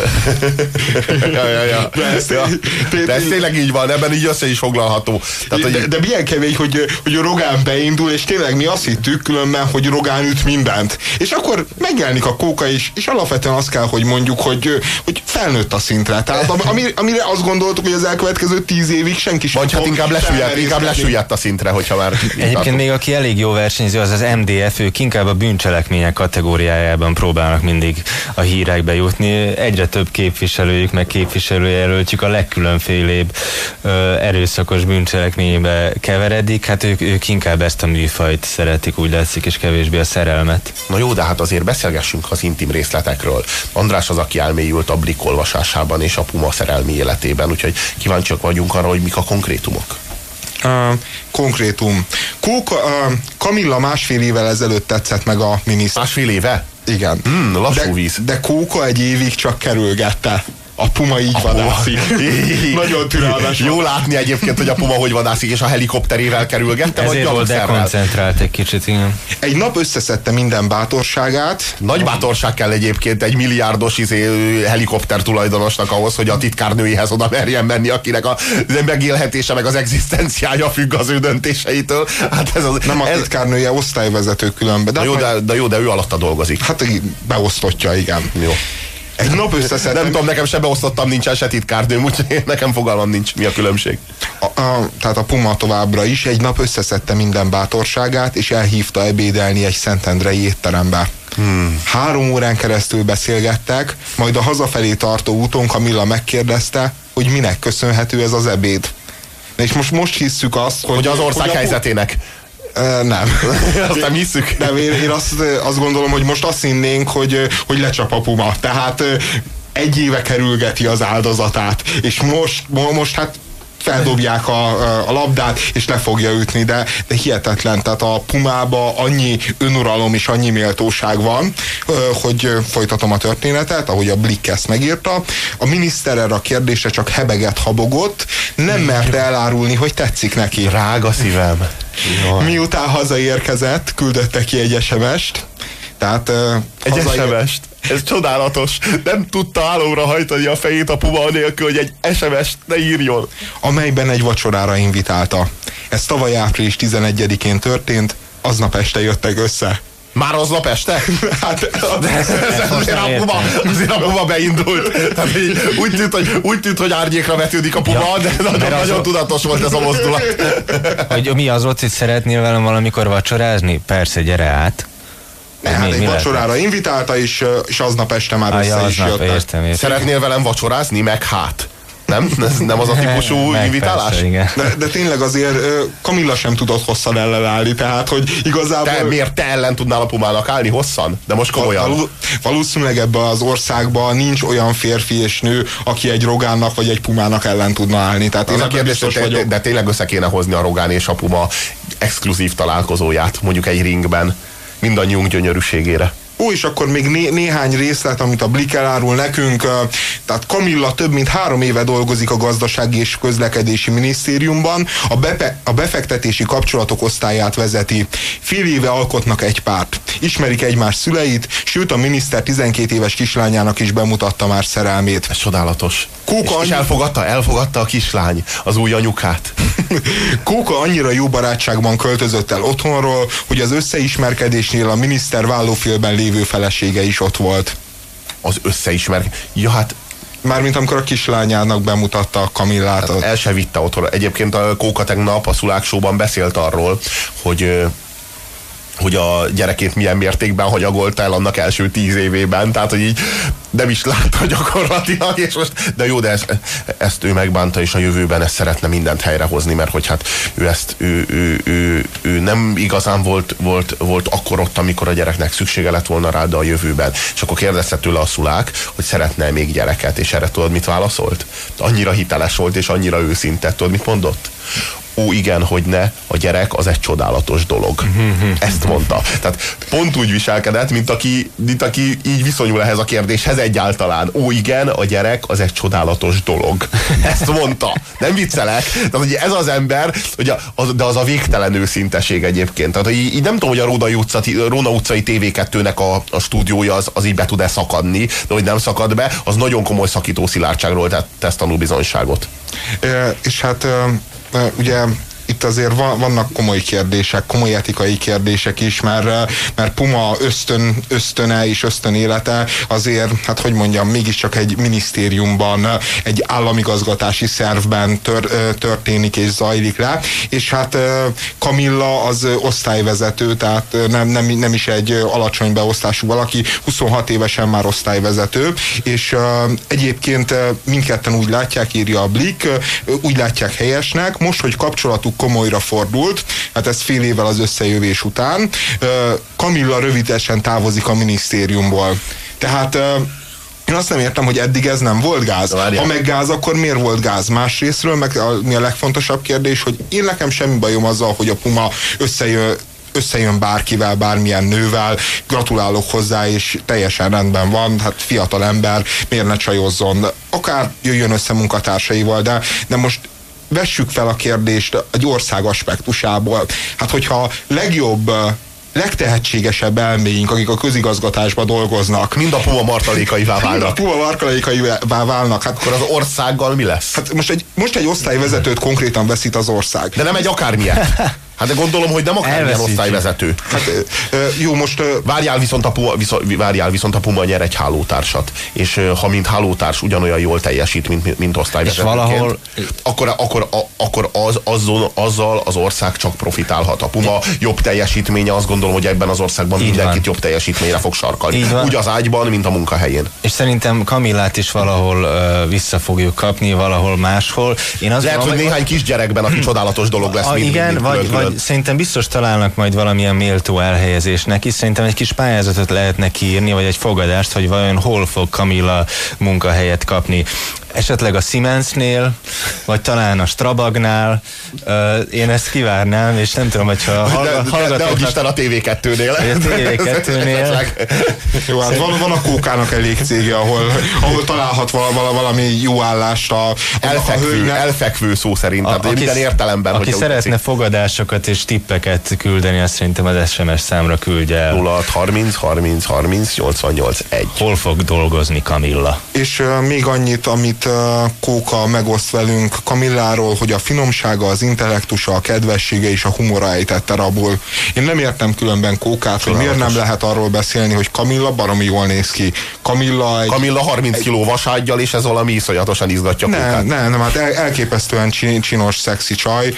Speaker 3: ja, ja, ja. De ez, ja. de ez tényleg így van, ebben így össze is foglalható. Tehát,
Speaker 2: de,
Speaker 3: hogy...
Speaker 2: de milyen kevés, hogy, hogy Rogán beindul, és tényleg mi azt hittük különben, hogy Rogán üt mindent. És akkor megjelenik a Kóka is, és alapvetően azt kell, hogy mondjuk, Hogy, hogy felnőtt a szintre. Tehát amire, amire azt gondoltuk, hogy az elkövetkező tíz évig senki sem.
Speaker 3: Vagy hát inkább lesüllyedt, inkább lesüllyedt a szintre, hogyha már...
Speaker 4: Egyébként még aki elég jó versenyző, az az em dé ef, ők inkább a bűncselekmények kategóriájában próbálnak mindig a hírekbe jutni. Egyre több képviselőjük, meg képviselőjelöltjük a legkülönfélébb ö, erőszakos bűncselekménybe keveredik. Hát ők, ők inkább ezt a műfajt szeretik, úgy látszik, és kevésbé a szerelmet.
Speaker 3: Na jó, de hát azért beszélgessünk az intim részletekről. András az, aki elmélyült a Blikk olvasásában és a Puma szerelmi életében, úgyhogy kíváncsiak vagyunk arra, hogy mik a konkrétumok.
Speaker 2: Uh, konkrétum. Kóka, uh, Kamilla másfél évvel ezelőtt tetszett meg a miniszter.
Speaker 3: Másfél éve?
Speaker 2: Igen.
Speaker 3: Hmm, lassú
Speaker 2: de,
Speaker 3: víz.
Speaker 2: De Kóka egy évig csak kerülgette. A Puma így vadászik. Nagyon türelmes.
Speaker 3: Jó látni egyébként, hogy a Puma hogy vadászik, és a helikopterével kerülgette.
Speaker 4: Ezért volt dekoncentrált egy kicsit, igen.
Speaker 2: Egy nap összeszedte minden bátorságát.
Speaker 3: Nagy bátorság kell egyébként egy milliárdos izé, helikopter tulajdonosnak ahhoz, hogy a titkárnőihez oda merjen menni, akinek a megélhetése meg az egzisztenciája függ az ő döntéseitől. Hát ez az,
Speaker 2: nem a
Speaker 3: ez...
Speaker 2: titkárnője, osztályvezető különben.
Speaker 3: De, jó, de, de jó, de ő alatta dolgozik.
Speaker 2: Hát beosztottja, igen.
Speaker 3: Jó.
Speaker 2: Egy nap összeszedtem.
Speaker 3: Nem tudom, nekem se beosztottam, nincsen se titkárnőm, úgyhogy nekem fogalmam nincs, mi a különbség.
Speaker 2: A, a, tehát a Puma továbbra is egy nap összeszedte minden bátorságát, és elhívta ebédelni egy szentendrei étterembe. Hmm. Három órán keresztül beszélgettek, majd a hazafelé tartó úton Kamilla megkérdezte, hogy minek köszönhető ez az ebéd. És most, most hisszük azt, hogy,
Speaker 3: hogy az ország
Speaker 2: hogy a,
Speaker 3: helyzetének.
Speaker 2: Uh, nem.
Speaker 3: Azt nem hiszük.
Speaker 2: Nem, én, én azt, azt gondolom, hogy most azt hinnénk, hogy, hogy lecsap a Puma. Tehát egy éve kerülgeti az áldozatát, és most, most hát feldobják a, a labdát, és le fogja ütni, de, de hihetetlen. Tehát a Pumába annyi önuralom és annyi méltóság van, hogy folytatom a történetet, ahogy a Blikk ezt megírta. A miniszter erre a kérdésre csak hebeget habogott, nem merte elárulni, hogy tetszik neki.
Speaker 3: Drága szívem.
Speaker 2: Jaj. Miután hazaérkezett, küldötte ki egy es em est. Tehát,
Speaker 3: egy hazaér... es em est? Ez csodálatos. Nem tudta álomra hajtani a fejét a Puma anélkül, hogy egy es em est ne írjon.
Speaker 2: Amelyben egy vacsorára invitálta. Ez tavaly április tizenegyedikén történt, aznap este jöttek össze.
Speaker 3: Már aznap este?
Speaker 2: Hát,
Speaker 3: azért, a Puma, azért a Puma beindult. Tehát így, úgy, tűnt, hogy, úgy tűnt, hogy árnyékra vetődik a Puma, ja, de nagyon, nagyon tudatos volt ez a mozdulat.
Speaker 4: Hogy mi az ott, hogy szeretnél velem valamikor vacsorázni? Persze, gyere át.
Speaker 2: Hát egy vacsorára lehet? Invitálta, és, és aznap este már ah, össze ja, is jöttek.
Speaker 4: Értem, értem.
Speaker 3: Szeretnél velem vacsorázni, meg hát? Nem? Ez nem az a típusú
Speaker 4: Meg
Speaker 3: invitálás?
Speaker 4: persze, igen.
Speaker 2: De, de tényleg azért Camilla sem tudott hosszan ellenállni, tehát hogy igazából...
Speaker 3: Te miért te ellen tudnál a Pumának állni hosszan? De most komolyan.
Speaker 2: Való, valószínűleg ebben az országban nincs olyan férfi és nő, aki egy Rogánnak vagy egy Pumának ellen tudna állni. Tehát
Speaker 3: Az
Speaker 2: én
Speaker 3: a kérdés,
Speaker 2: biztos
Speaker 3: te,
Speaker 2: vagyok.
Speaker 3: de tényleg össze kéne hozni a Rogán és a Puma exkluzív találkozóját, mondjuk egy ringben, mindannyiunk gyönyörűségére.
Speaker 2: Ó, és akkor még né- néhány részlet, amit a Blick elárul nekünk. Tehát Camilla több mint három éve dolgozik a Gazdasági és Közlekedési Minisztériumban, a, bepe- a befektetési kapcsolatok osztályát vezeti. Fél éve alkotnak egy párt. Ismerik egymás szüleit, sőt a miniszter tizenkét éves kislányának is bemutatta már szerelmét.
Speaker 3: Ez csodálatos.
Speaker 2: Kóka
Speaker 3: és, és
Speaker 2: annyi-
Speaker 3: elfogadta, elfogadta a kislány az új anyukát.
Speaker 2: Kóka annyira jó barátságban költözött el otthonról, hogy az összeismerkedésnél a miniszter vállófélben lévő felesége is ott volt.
Speaker 3: Az összeismer. Ja, hát
Speaker 2: Mármint amikor a kislányának bemutatta a Camillát.
Speaker 3: hát el se vitte otthon. Egyébként a Kóka tegnap a Szulák Show-ban beszélt arról, hogy hogy a gyerekét milyen mértékben hagyagolta el annak első tíz évében, tehát hogy így nem is látta gyakorlatilag, és most, de jó, de ezt, ezt ő megbánta, és a jövőben ezt szeretne mindent helyrehozni, mert hogy hát ő ezt, ő, ő, ő, ő nem igazán volt, volt, volt akkor ott, amikor a gyereknek szüksége lett volna rá, de a jövőben. És akkor kérdezte tőle a Szulák, hogy szeretne még gyereket, és erre tudod, mit válaszolt? Annyira hiteles volt, és annyira őszinte, tudod, mit mondott? Ó, igen, hogy ne, a gyerek az egy csodálatos dolog. Ezt mondta. Tehát pont úgy viselkedett, mint aki, mint aki így viszonyul ehhez a kérdéshez egyáltalán. Ó, igen, a gyerek az egy csodálatos dolog. Ezt mondta. Nem viccelek. Tehát, hogy ez az ember, hogy a, az, de az a végtelen őszinteség egyébként. Tehát, hogy így, így nem tudom, hogy a Róna utcai, Róna utcai té vé kettőnek a, a stúdiója az, az így be tud-e szakadni, de hogy nem szakad be, az nagyon komoly szakító szilárdságról tesz tanúbizonyságot.
Speaker 2: E, és hát e, ugye itt azért vannak komoly kérdések, komoly etikai kérdések is, mert, mert Puma ösztön, ösztöne és ösztönélete azért, hát hogy mondjam, mégiscsak egy minisztériumban, egy államigazgatási szervben tör, történik és zajlik le, és hát Camilla az osztályvezető, tehát nem, nem, nem is egy alacsony beosztású valaki, huszonhat évesen már osztályvezető, és egyébként mindketten úgy látják, írja a Blick, úgy látják helyesnek, most, hogy kapcsolatuk komolyra fordult, hát ez fél évvel az összejövés után. Camilla rövidesen távozik a minisztériumból. Tehát én azt nem értem, hogy eddig ez nem volt gáz. Ha meg gáz, akkor miért volt gáz? Másrésztről, meg a, mi a legfontosabb kérdés, hogy én nekem semmi bajom azzal, hogy a Puma összejön összejön bárkivel, bármilyen nővel, gratulálok hozzá, és teljesen rendben van, hát fiatal ember, miért ne csajozzon, akár jöjjön össze munkatársaival, de, de most vessük fel a kérdést egy ország aspektusából. Hát hogyha legjobb, legtehetségesebb elméink, akik a közigazgatásban dolgoznak,
Speaker 3: mind a Puma martalékaivá válnak.
Speaker 2: Mind a Puma martalékaivá válnak. Hát
Speaker 3: akkor az országgal mi lesz?
Speaker 2: Hát most egy, most egy osztályvezetőt konkrétan veszít az ország.
Speaker 3: De nem egy akármilyen. Hát de gondolom, hogy nem akármilyen osztályvezető.
Speaker 2: Hát jó, most...
Speaker 3: Várjál viszont, a Puma, viszont, várjál viszont a Puma nyer egy hálótársat. És ha mint hálótárs ugyanolyan jól teljesít, mint, mint osztályvezetőként, valahol... akkor, akkor, a, akkor az, azzal, azzal az ország csak profitálhat. A Puma jobb teljesítménye, azt gondolom, hogy ebben az országban így mindenkit van. Jobb teljesítményre fog sarkalni. Úgy az ágyban, mint a munkahelyén.
Speaker 4: És szerintem Camillát is valahol uh, vissza fogjuk kapni, valahol máshol. Én az
Speaker 3: Lehet, hogy néhány kisgyerekben, aki csodálatos dolog lesz.
Speaker 4: A,
Speaker 3: mind,
Speaker 4: igen,
Speaker 3: mind,
Speaker 4: vagy,
Speaker 3: külön,
Speaker 4: vagy szerintem biztos találnak majd valamilyen méltó elhelyezésnek is. Szerintem egy kis pályázatot lehetne kiírni, vagy egy fogadást, hogy vajon hol fog Camilla munkahelyet kapni. Esetleg a Siemensnél, vagy talán a Strabagnál. Uh, én ezt kivárnám, és nem tudom, hogyha hallgatóknak...
Speaker 3: De, de, de Isten a té vé kettőnél.
Speaker 4: A té vé kettőnél.
Speaker 2: Jó, hát van, van a Kókának elég cége, ahol, ahol találhat vala, vala, valami jó állást a, a,
Speaker 3: elfekvő, a elfekvő szó szerint.
Speaker 4: A,
Speaker 3: aki, minden értelemben.
Speaker 4: Aki szeretne fogadásokat és tippeket küldeni, azt szerintem az es em es számra küldje el.
Speaker 3: nulla hat harminc harminc harminc nyolcvannyolc egy.
Speaker 4: Hol fog dolgozni Camilla?
Speaker 2: És uh, még annyit, amit Kóka megoszt velünk Camilláról, hogy a finomsága, az intellektusa, a kedvessége és a humora ejtette rabul. Én nem értem különben Kókát, hogy miért nem lehet arról beszélni, hogy Camilla baromi jól néz ki. Camilla egy...
Speaker 3: Camilla harminc kiló vasággyal, és ez valami iszonyatosan izgatja
Speaker 2: ne,
Speaker 3: Kókát.
Speaker 2: Nem, nem, hát el, elképesztően csinos, szexi csaj.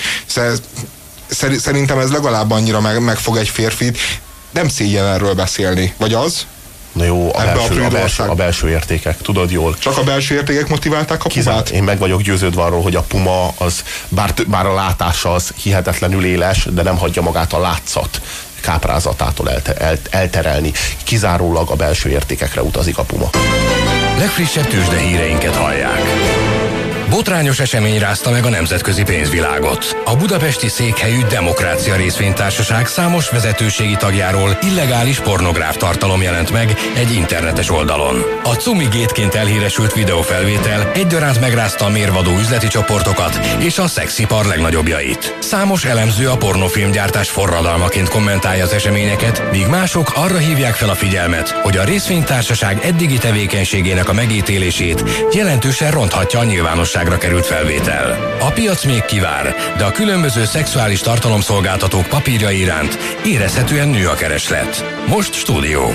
Speaker 2: Szerintem ez legalább annyira meg, megfog egy férfit. Nem szégyen erről beszélni. Vagy az?
Speaker 3: Na jó, a belső, a, belső, a belső értékek, tudod jól.
Speaker 2: Csak a belső értékek motiválták a Pumát?
Speaker 3: Én meg vagyok győződve arról, hogy a Puma, az, bár, bár a látása az hihetetlenül éles, de nem hagyja magát a látszat káprázatától elte, el, elterelni. Kizárólag a belső értékekre utazik a Puma.
Speaker 1: Legfrissebb tőzsdehíreinket hallják. Botrányos esemény rázta meg a nemzetközi pénzvilágot. A budapesti székhelyű Demokrácia Részvénytársaság számos vezetőségi tagjáról illegális pornográf tartalom jelent meg egy internetes oldalon. A Cumi Gate-ként elhíresült videófelvétel egyaránt megrázta a mérvadó üzleti csoportokat és a szexipar legnagyobbjait. Számos elemző a pornofilmgyártás forradalmaként kommentálja az eseményeket, míg mások arra hívják fel a figyelmet, hogy a részvénytársaság eddigi tevékenységének a megítélését jelentősen ronthatja a nyilvánosság került felvétel. A piac még kivár, de a különböző szexuális tartalomszolgáltatók papírjai iránt érezhetően nő a kereslet. Most stúdió.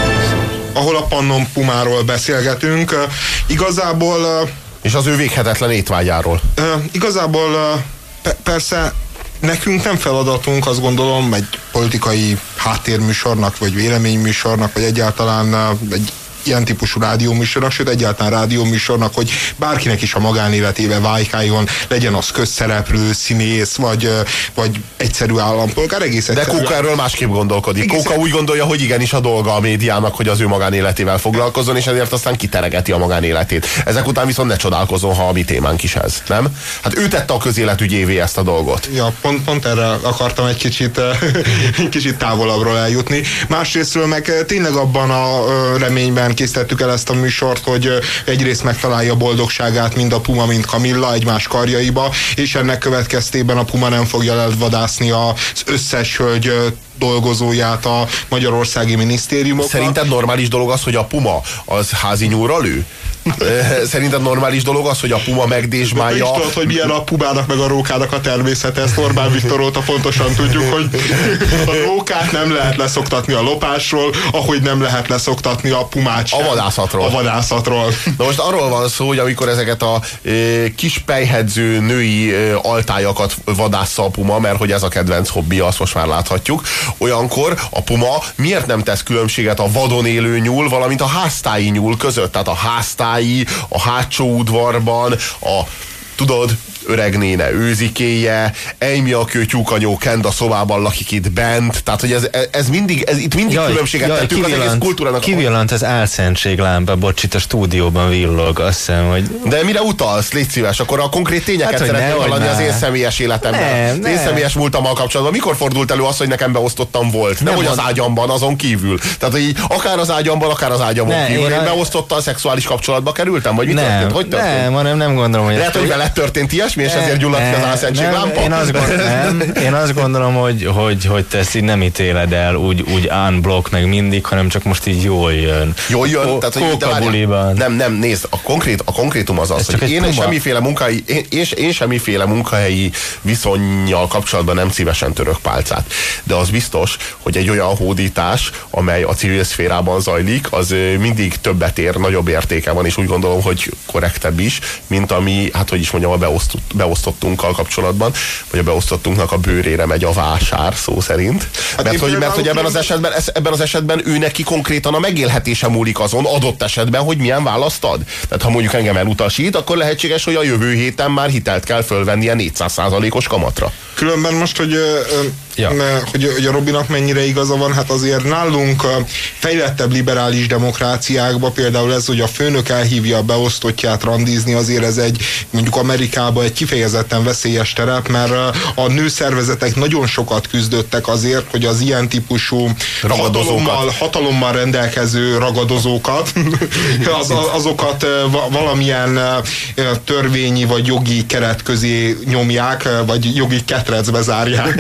Speaker 2: Ahol a Pannon Pumáról beszélgetünk, igazából...
Speaker 3: És az ő véghetetlen étvágyáról.
Speaker 2: Igazából persze nekünk nem feladatunk, azt gondolom, egy politikai háttérműsornak, vagy véleményműsornak, vagy egyáltalán egy ilyen típusú rádióműsornak, sőt egyáltalán rádióműsornak, hogy bárkinek is a magánéletébe vájkáljon, legyen az közszereplő, színész, vagy, vagy egyszerű állampolgár, egész egyszerű.
Speaker 3: De Kóka erről másképp gondolkodik. Egész Kóka úgy gondolja, hogy igenis a dolga a médiának, hogy az ő magánéletével foglalkozzon, és ezért aztán kiteregeti a magánéletét. Ezek után viszont ne csodálkozzon, ha a mi témánk is ez, nem? Hát ő tette a közéletügyévé ezt a dolgot.
Speaker 2: Ja, pont, pont erre akartam egy kicsit, kicsit távolabbról eljutni. Másrésztről meg tényleg abban a reményben készítettük el ezt a műsort, hogy egyrészt megtalálja boldogságát mind a Puma, mind Kamilla egymás karjaiba, és ennek következtében a Puma nem fogja elvadászni az összes hölgy dolgozóját a magyarországi minisztériumokra.
Speaker 3: Szerinted normális dolog az, hogy a Puma az házi nyúlra lő? Szerinted normális dolog az, hogy a Puma megdésmálja...
Speaker 2: Te is tudod, hogy milyen a Pumának meg a rókának a természete, ezt Orbán Viktor óta pontosan tudjuk, hogy a rókát nem lehet leszoktatni a lopásról, ahogy nem lehet leszoktatni a Pumát sem.
Speaker 3: A vadászatról.
Speaker 2: A vadászatról.
Speaker 3: Na most arról van szó, hogy amikor ezeket a e, kis pejhedző női e, altájakat vadásza a Puma, mert hogy ez a kedvenc hobbija, azt most már láthatjuk, olyankor a Puma miért nem tesz különbséget a vadon élő nyúl, valamint a háztáji nyúl között? Tehát a háztáji, a hátsó udvarban, a, tudod, öreg néne őzikéje, Ejmi a kő tyúkanyó kend a szobában lakik itt bent, tehát hogy ez, ez mindig, ez itt mindig jaj, különbséget jaj, tettünk az egész kultúrának.
Speaker 4: Kivillant az álszentség lámpa, bocs, itt a stúdióban villog, azt hiszem, hogy...
Speaker 3: De mire utalsz, légy szíves, akkor a konkrét tényeket hát, szeretném hallani az én személyes életemben. Az én személyes múltammal kapcsolatban. Mikor fordult elő az, hogy nekem beosztottam volt? Nem, nem hogy az ágyamban, azon kívül. Tehát, hogy akár az ágyamban, akár az ágyamon ne, kívül. Én, én beosztottan szexuális kapcsolatba kerültem? Vagy mi
Speaker 4: nem,
Speaker 3: történt? Hogy történt?
Speaker 4: Nem, nem, nem gondolom, hogy...
Speaker 3: Lehet, hogy veled történt ilyesmi, és ezért gyulladt ki az álszentség lámpa?
Speaker 4: Én azt gondolom, nem, én azt gondolom hogy, hogy, hogy te ezt így nem ítéled el úgy, úgy unblock meg mindig, hanem csak most így jól jön.
Speaker 3: Jól jön? Tehát, hogy nem, nem, nézd, a, konkrét, a konkrétum az az, ez hogy én semmiféle, munkahelyi, én, én, én semmiféle munkahelyi viszonnyal kapcsolatban nem szívesen török pálcát. De az biztos, hogy egy olyan hódítás, amely a civil szférában zajlik, az mindig többet ér, nagyobb értéke van, és úgy gondolom, hogy korrektebb is, mint ami, hát hogy is mondjam, a beosztott, beosztottunkkal kapcsolatban, vagy a beosztottunknak a bőrére megy a vásár, szó szerint. Hát mert hogy, mert hogy ebben, az esetben, ebben az esetben ő neki konkrétan a megélhetése múlik azon, adott esetben, hogy milyen választ ad. Tehát ha mondjuk engem elutasít, akkor lehetséges, hogy a jövő héten már hitelt kell fölvennie négyszáz százalékos kamatra.
Speaker 2: Különben most, hogy, ja. hogy, hogy a Robinak mennyire igaza van, hát azért nálunk a fejlettebb liberális demokráciákban például ez, hogy a főnök elhívja a beosztottját randizni, azért ez egy, mondjuk Amerikában egy kifejezetten veszélyes terep, mert a nőszervezetek nagyon sokat küzdöttek azért, hogy az ilyen típusú hatalommal, hatalommal rendelkező ragadozókat, az, azokat valamilyen törvényi vagy jogi keret közé nyomják, vagy jogi ketrecbe zárják.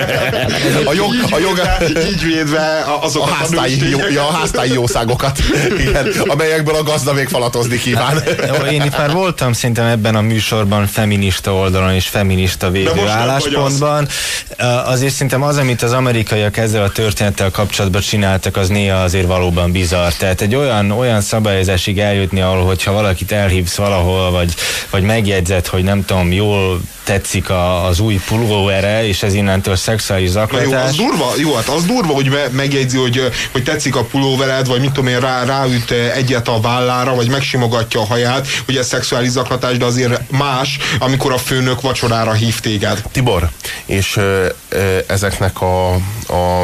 Speaker 3: A jog, a jog,
Speaker 2: így védve azokat
Speaker 3: a háztáji, jó, ja, a háztáji jószágokat, igen, amelyekből a gazda még falatozni kíván.
Speaker 4: Hát, én itt már voltam szerintem ebben a műsorban feminista oldalon és feminista védő álláspontban. Az. Azért szerintem az, amit az amerikaiak ezzel a történettel kapcsolatban csináltak, az néha azért valóban bizarr. Tehát egy olyan, olyan szabályozásig eljutni, ahol hogyha valakit elhívsz valahol, vagy, vagy megjegyzed, hogy nem tudom, jól tetszik a, az új pulóvere, és ez innentől szexuális zaklatás.
Speaker 2: Jó, az durva, jó, hát az durva, hogy me, megjegyzi, hogy, hogy tetszik a pulóvered, vagy mit tudom én, rá, ráüt egyet a vállára, vagy megsimogatja a haját, hogy ez szexuális zaklatás, de azért más, amikor a főnök vacsorára hív téged.
Speaker 3: Tibor, és ö, ö, ezeknek a, a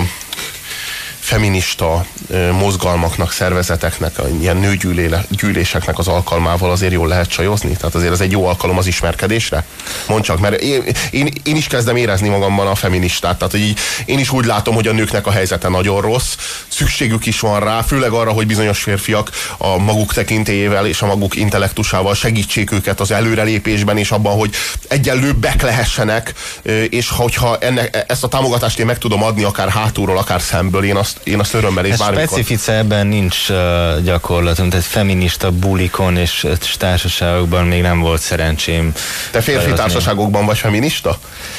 Speaker 3: feminista ö, mozgalmaknak, szervezeteknek, ilyen nőgyűléseknek az alkalmával azért jól lehet csajozni? Tehát azért ez egy jó alkalom az ismerkedésre? Mondd csak, mert én, én, én is kezdem érezni magamban a feministát. Tehát hogy így, én is úgy látom, hogy a nőknek a helyzete nagyon rossz, szükségük is van rá, főleg arra, hogy bizonyos férfiak a maguk tekintélyével és a maguk intellektusával segítsék őket az előrelépésben, és abban, hogy egyenlőbbek lehessenek, és hogyha ennek, ezt a támogatást én meg tudom adni, akár hátulról, akár szemből, én azt Én azt örömmel és bármikor.
Speaker 4: Specifice ebben nincs uh, gyakorlatunk, tehát feminista bulikon és társaságokban még nem volt szerencsém.
Speaker 3: Te férfi feladni. Társaságokban vagy feminista?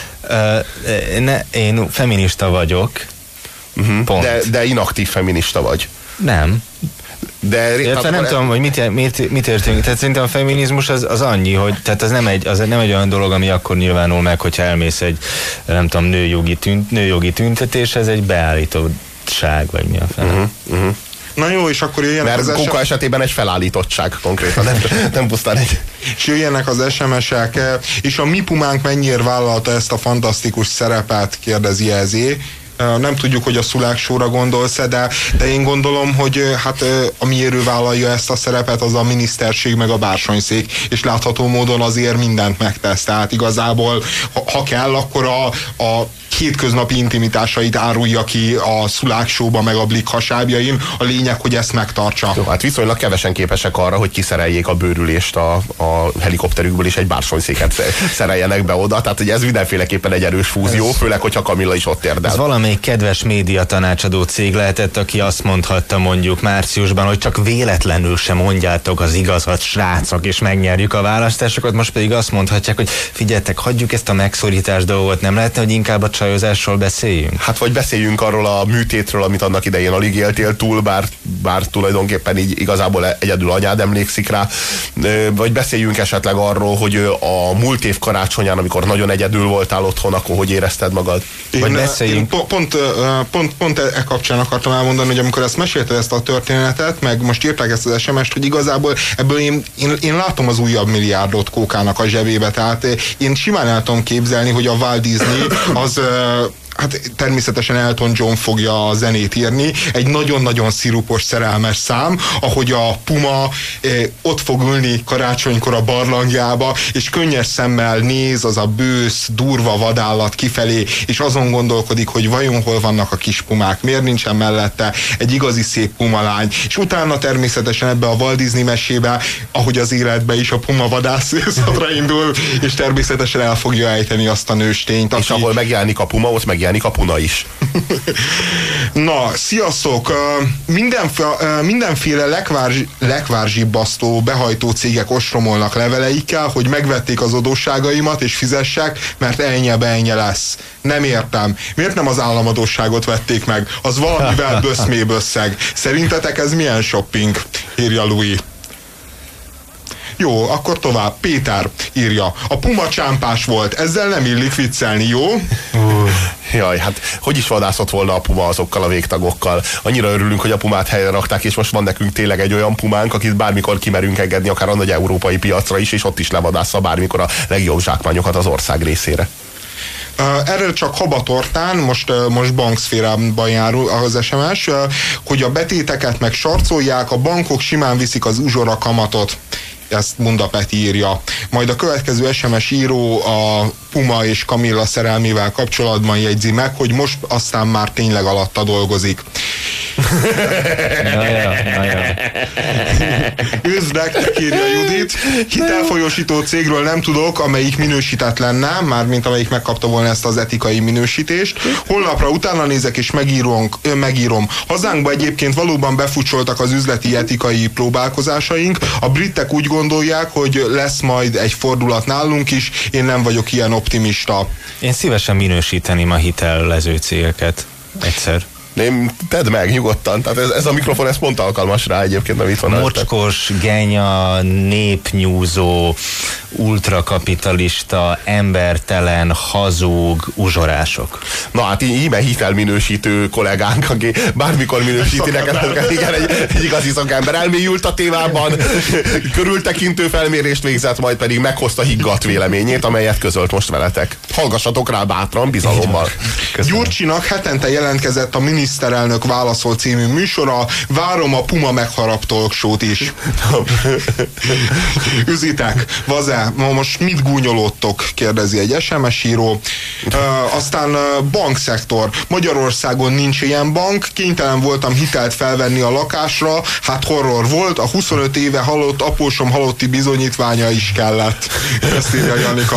Speaker 4: Uh, ne, én feminista vagyok. Uh-huh. Pont.
Speaker 3: De, de inaktív feminista vagy.
Speaker 4: Nem.
Speaker 3: De
Speaker 4: Érte, nem e... tudom, hogy mit, mit, mit értünk. Tehát szerintem a feminizmus az, az annyi, hogy tehát az nem, egy, az nem egy olyan dolog, ami akkor nyilvánul meg, hogyha elmész egy, nem tudom, nőjogi, tünt, nőjogi tüntetés, ez egy beállítottság, vagy mi a fele. Uh-huh, uh-huh.
Speaker 2: Na jó, és akkor jöjjenek
Speaker 3: Mert
Speaker 2: az
Speaker 3: Kóka esetében egy felállítottság konkrétan, nem, nem pusztán egy...
Speaker 2: És jöjjenek az es em es-ek, és a mi pumánk mennyire vállalta ezt a fantasztikus szerepet, kérdezi ezé. Nem tudjuk, hogy a Szulák Show-ra gondolsz-e, de, de én gondolom, hogy hát a miért vállalja ezt a szerepet, az a miniszterség meg a bársonyszék, és látható módon azért mindent megtesz. Tehát igazából, ha, ha kell, akkor a, a hétköznapi intimitásait árulja ki a Szulák Show-ba, meg a Blik hasábjain. A lényeg, hogy ezt megtartsa.
Speaker 3: Jó, hát viszonylag kevesen képesek arra, hogy kiszereljék a bőrülést a, a helikopterükből, és egy bársonyszéket szereljenek be oda. Tehát, hogy ez mindenféleképpen egy erős fúzió, ez, főleg, hogyha Kamilla is ott érdel.
Speaker 4: Ez valamelyik kedves média tanácsadó cég lehetett, aki azt mondhatta mondjuk márciusban, hogy csak véletlenül sem mondjátok az igazat, srácok, és megnyerjük a választásokat. Most pedig azt mondhatják, hogy figyeljetek, hagyjuk ezt a megszorítás dolgot, nem lehetne, hogy inkább a csajozásról beszéljünk?
Speaker 3: Hát vagy beszéljünk arról a műtétről, amit annak idején alig éltél túl, bár, bár tulajdonképpen így igazából egyedül anyád emlékszik rá. Vagy beszéljünk esetleg arról, hogy a múlt év karácsonyán, amikor nagyon egyedül voltál otthon, akkor hogy érezted magad?
Speaker 2: Én,
Speaker 4: vagy beszéljünk.
Speaker 2: Én pont, pont, pont e kapcsán akartam elmondani, hogy amikor ezt mesélted, ezt a történetet, meg most írták ezt az es em est, hogy igazából ebből én, én, én látom az újabb milliárdot Kókának a zsebébe, tehát én simán el tudom képzelni, hogy a Walt Disney az hát természetesen Elton John fogja a zenét írni, egy nagyon-nagyon szirupos szerelmes szám, ahogy a puma eh, ott fog ülni karácsonykor a barlangjába, és könnyes szemmel néz az a bősz, durva vadállat kifelé, és azon gondolkodik, hogy vajon hol vannak a kis pumák, miért nincsen mellette egy igazi szép pumalány, és utána természetesen ebbe a Walt Disney mesébe, ahogy az életbe is a puma vadászatra indul, és természetesen el fogja ejteni azt a nőstényt.
Speaker 3: És aki... ahol megjelenik a puma, ott megjelenik a puna is.
Speaker 2: Na, sziasztok! Mindenféle, mindenféle lekvár, lekvárzsibbasztó behajtó cégek ostromolnak leveleikkel, hogy megvették az adósságaimat és fizessek, mert ennyi bennyi lesz. Nem értem. Miért nem az államadósságot vették meg? Az valamivel böszmébb összeg. Szerintetek ez milyen shopping? Írja Louis. Jó, akkor tovább. Péter írja. A puma csámpás volt, ezzel nem illik viccelni, jó?
Speaker 3: Uh. Jaj, hát hogy is vadászott volna a puma azokkal a végtagokkal? Annyira örülünk, hogy a pumát helyre rakták, és most van nekünk tényleg egy olyan pumánk, akit bármikor kimerünk engedni, akár a nagy európai piacra is, és ott is levadásza bármikor a legjobb zsákmányokat az ország részére.
Speaker 2: Uh, erről csak habatortán, most, uh, most bankszférában járul az es em es, uh, hogy a betéteket meg sarcolják, a bankok simán viszik az uzsora kamatot. Ezt Munda Peti írja. Majd a következő es em es író a Puma és Kamilla szerelmével kapcsolatban jegyzi meg, hogy most aztán már tényleg alatta dolgozik.
Speaker 4: Na ja, na ja.
Speaker 2: Üznek, írja Judit. Hitelfolyósító cégről nem tudok, amelyik minősített lenne, mármint amelyik megkapta volna ezt az etikai minősítést. Holnapra utána nézek és megírom. megírom. Hazánkba egyébként valóban befutcsoltak az üzleti etikai próbálkozásaink. A britek úgy gondolják, hogy lesz majd egy fordulat nálunk is. Én nem vagyok ilyen optimista.
Speaker 4: Én szívesen minősíteném a hitelező cégeket egyszer.
Speaker 3: Nem, tedd meg nyugodtan. Tehát ez, ez a mikrofon, ez pont alkalmas rá egyébként, nem itt van.
Speaker 4: Mocskos, genya, népnyúzó, ultrakapitalista, embertelen, hazug, uzsorások.
Speaker 3: Na hát íme hitelminősítő kollégánk, aki bármikor minősíti neked, igen, egy, egy igazi szakember elmélyült a témában, körültekintő felmérést végzett, majd pedig meghozta higgadt véleményét, amelyet közölt most veletek. Hallgassatok rá bátran, bizalommal.
Speaker 2: Gyurcsinak hetente jelentkezett a Miniszterelnök válaszol című műsora, várom a Puma megharap talkshow-t is. Üzitek, vaze, ma most mit gúnyolódtok? Kérdezi egy es em es író. Uh, aztán uh, bankszektor. Magyarországon nincs ilyen bank, kénytelen voltam hitelt felvenni a lakásra, hát horror volt, a huszonöt éve halott apósom halotti bizonyítványa is kellett. Ezt írja Janika.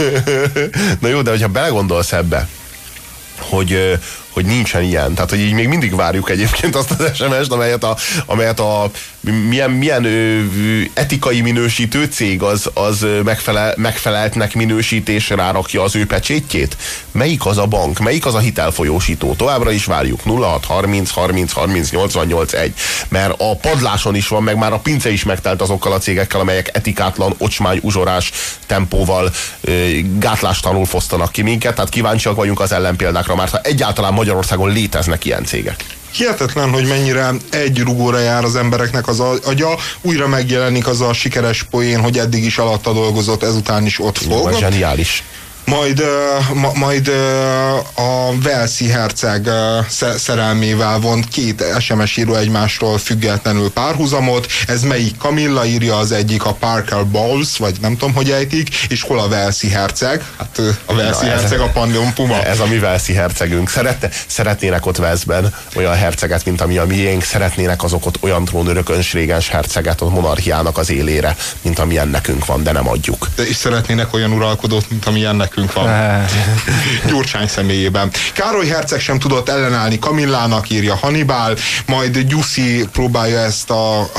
Speaker 3: Na jó, de hogyha belegondolsz ebbe, hogy, hogy nincsen ilyen. Tehát, hogy így még mindig várjuk egyébként azt az es em est, amelyet a, amelyet a milyen, milyen ö, etikai minősítő cég az, az megfelel, megfeleltnek minősítésre rárakja az ő pecsétjét. Melyik az a bank? Melyik az a hitelfolyósító? Továbbra is várjuk. nulla hat harminc harminc harminc nyolcvannyolc egy. Mert a padláson is van, meg már a pince is megtelt azokkal a cégekkel, amelyek etikátlan, ocsmány, uzsorás tempóval ö, gátlástalanul fosztanak ki minket. Tehát kíváncsiak vagyunk az ellenpéldákra, mert ha egyáltalán Magyarországon léteznek ilyen cégek.
Speaker 2: Hihetetlen, hogy mennyire egy rugóra jár az embereknek az agya, újra megjelenik az a sikeres poén, hogy eddig is alatta dolgozott, ezután is ott fog.
Speaker 3: Jó, zseniális.
Speaker 2: Majd, ma, majd a Walesi herceg szerelmével vont két es em es író egymástól függetlenül párhuzamot. Ez melyik Camilla, írja az egyik, a Parker Bowles, vagy nem tudom, hogy ejtik, és hol a Walesi herceg? Hát a Walesi herceg a Pandion Puma.
Speaker 3: Ez a mi Walesi hercegünk. Szerette, szeretnének ott Walesben olyan herceget, mint ami a miénk. Szeretnének azok ott olyan trónörököns régens herceget a monarchiának az élére, mint amilyen nekünk van, de nem adjuk.
Speaker 2: De és szeretnének olyan uralkodót, mint amilyen nekünk van. Gyurcsány személyében. Károly herceg sem tudott ellenállni Kamillának, írja Hannibal, majd Gyuszi próbálja ezt a, a,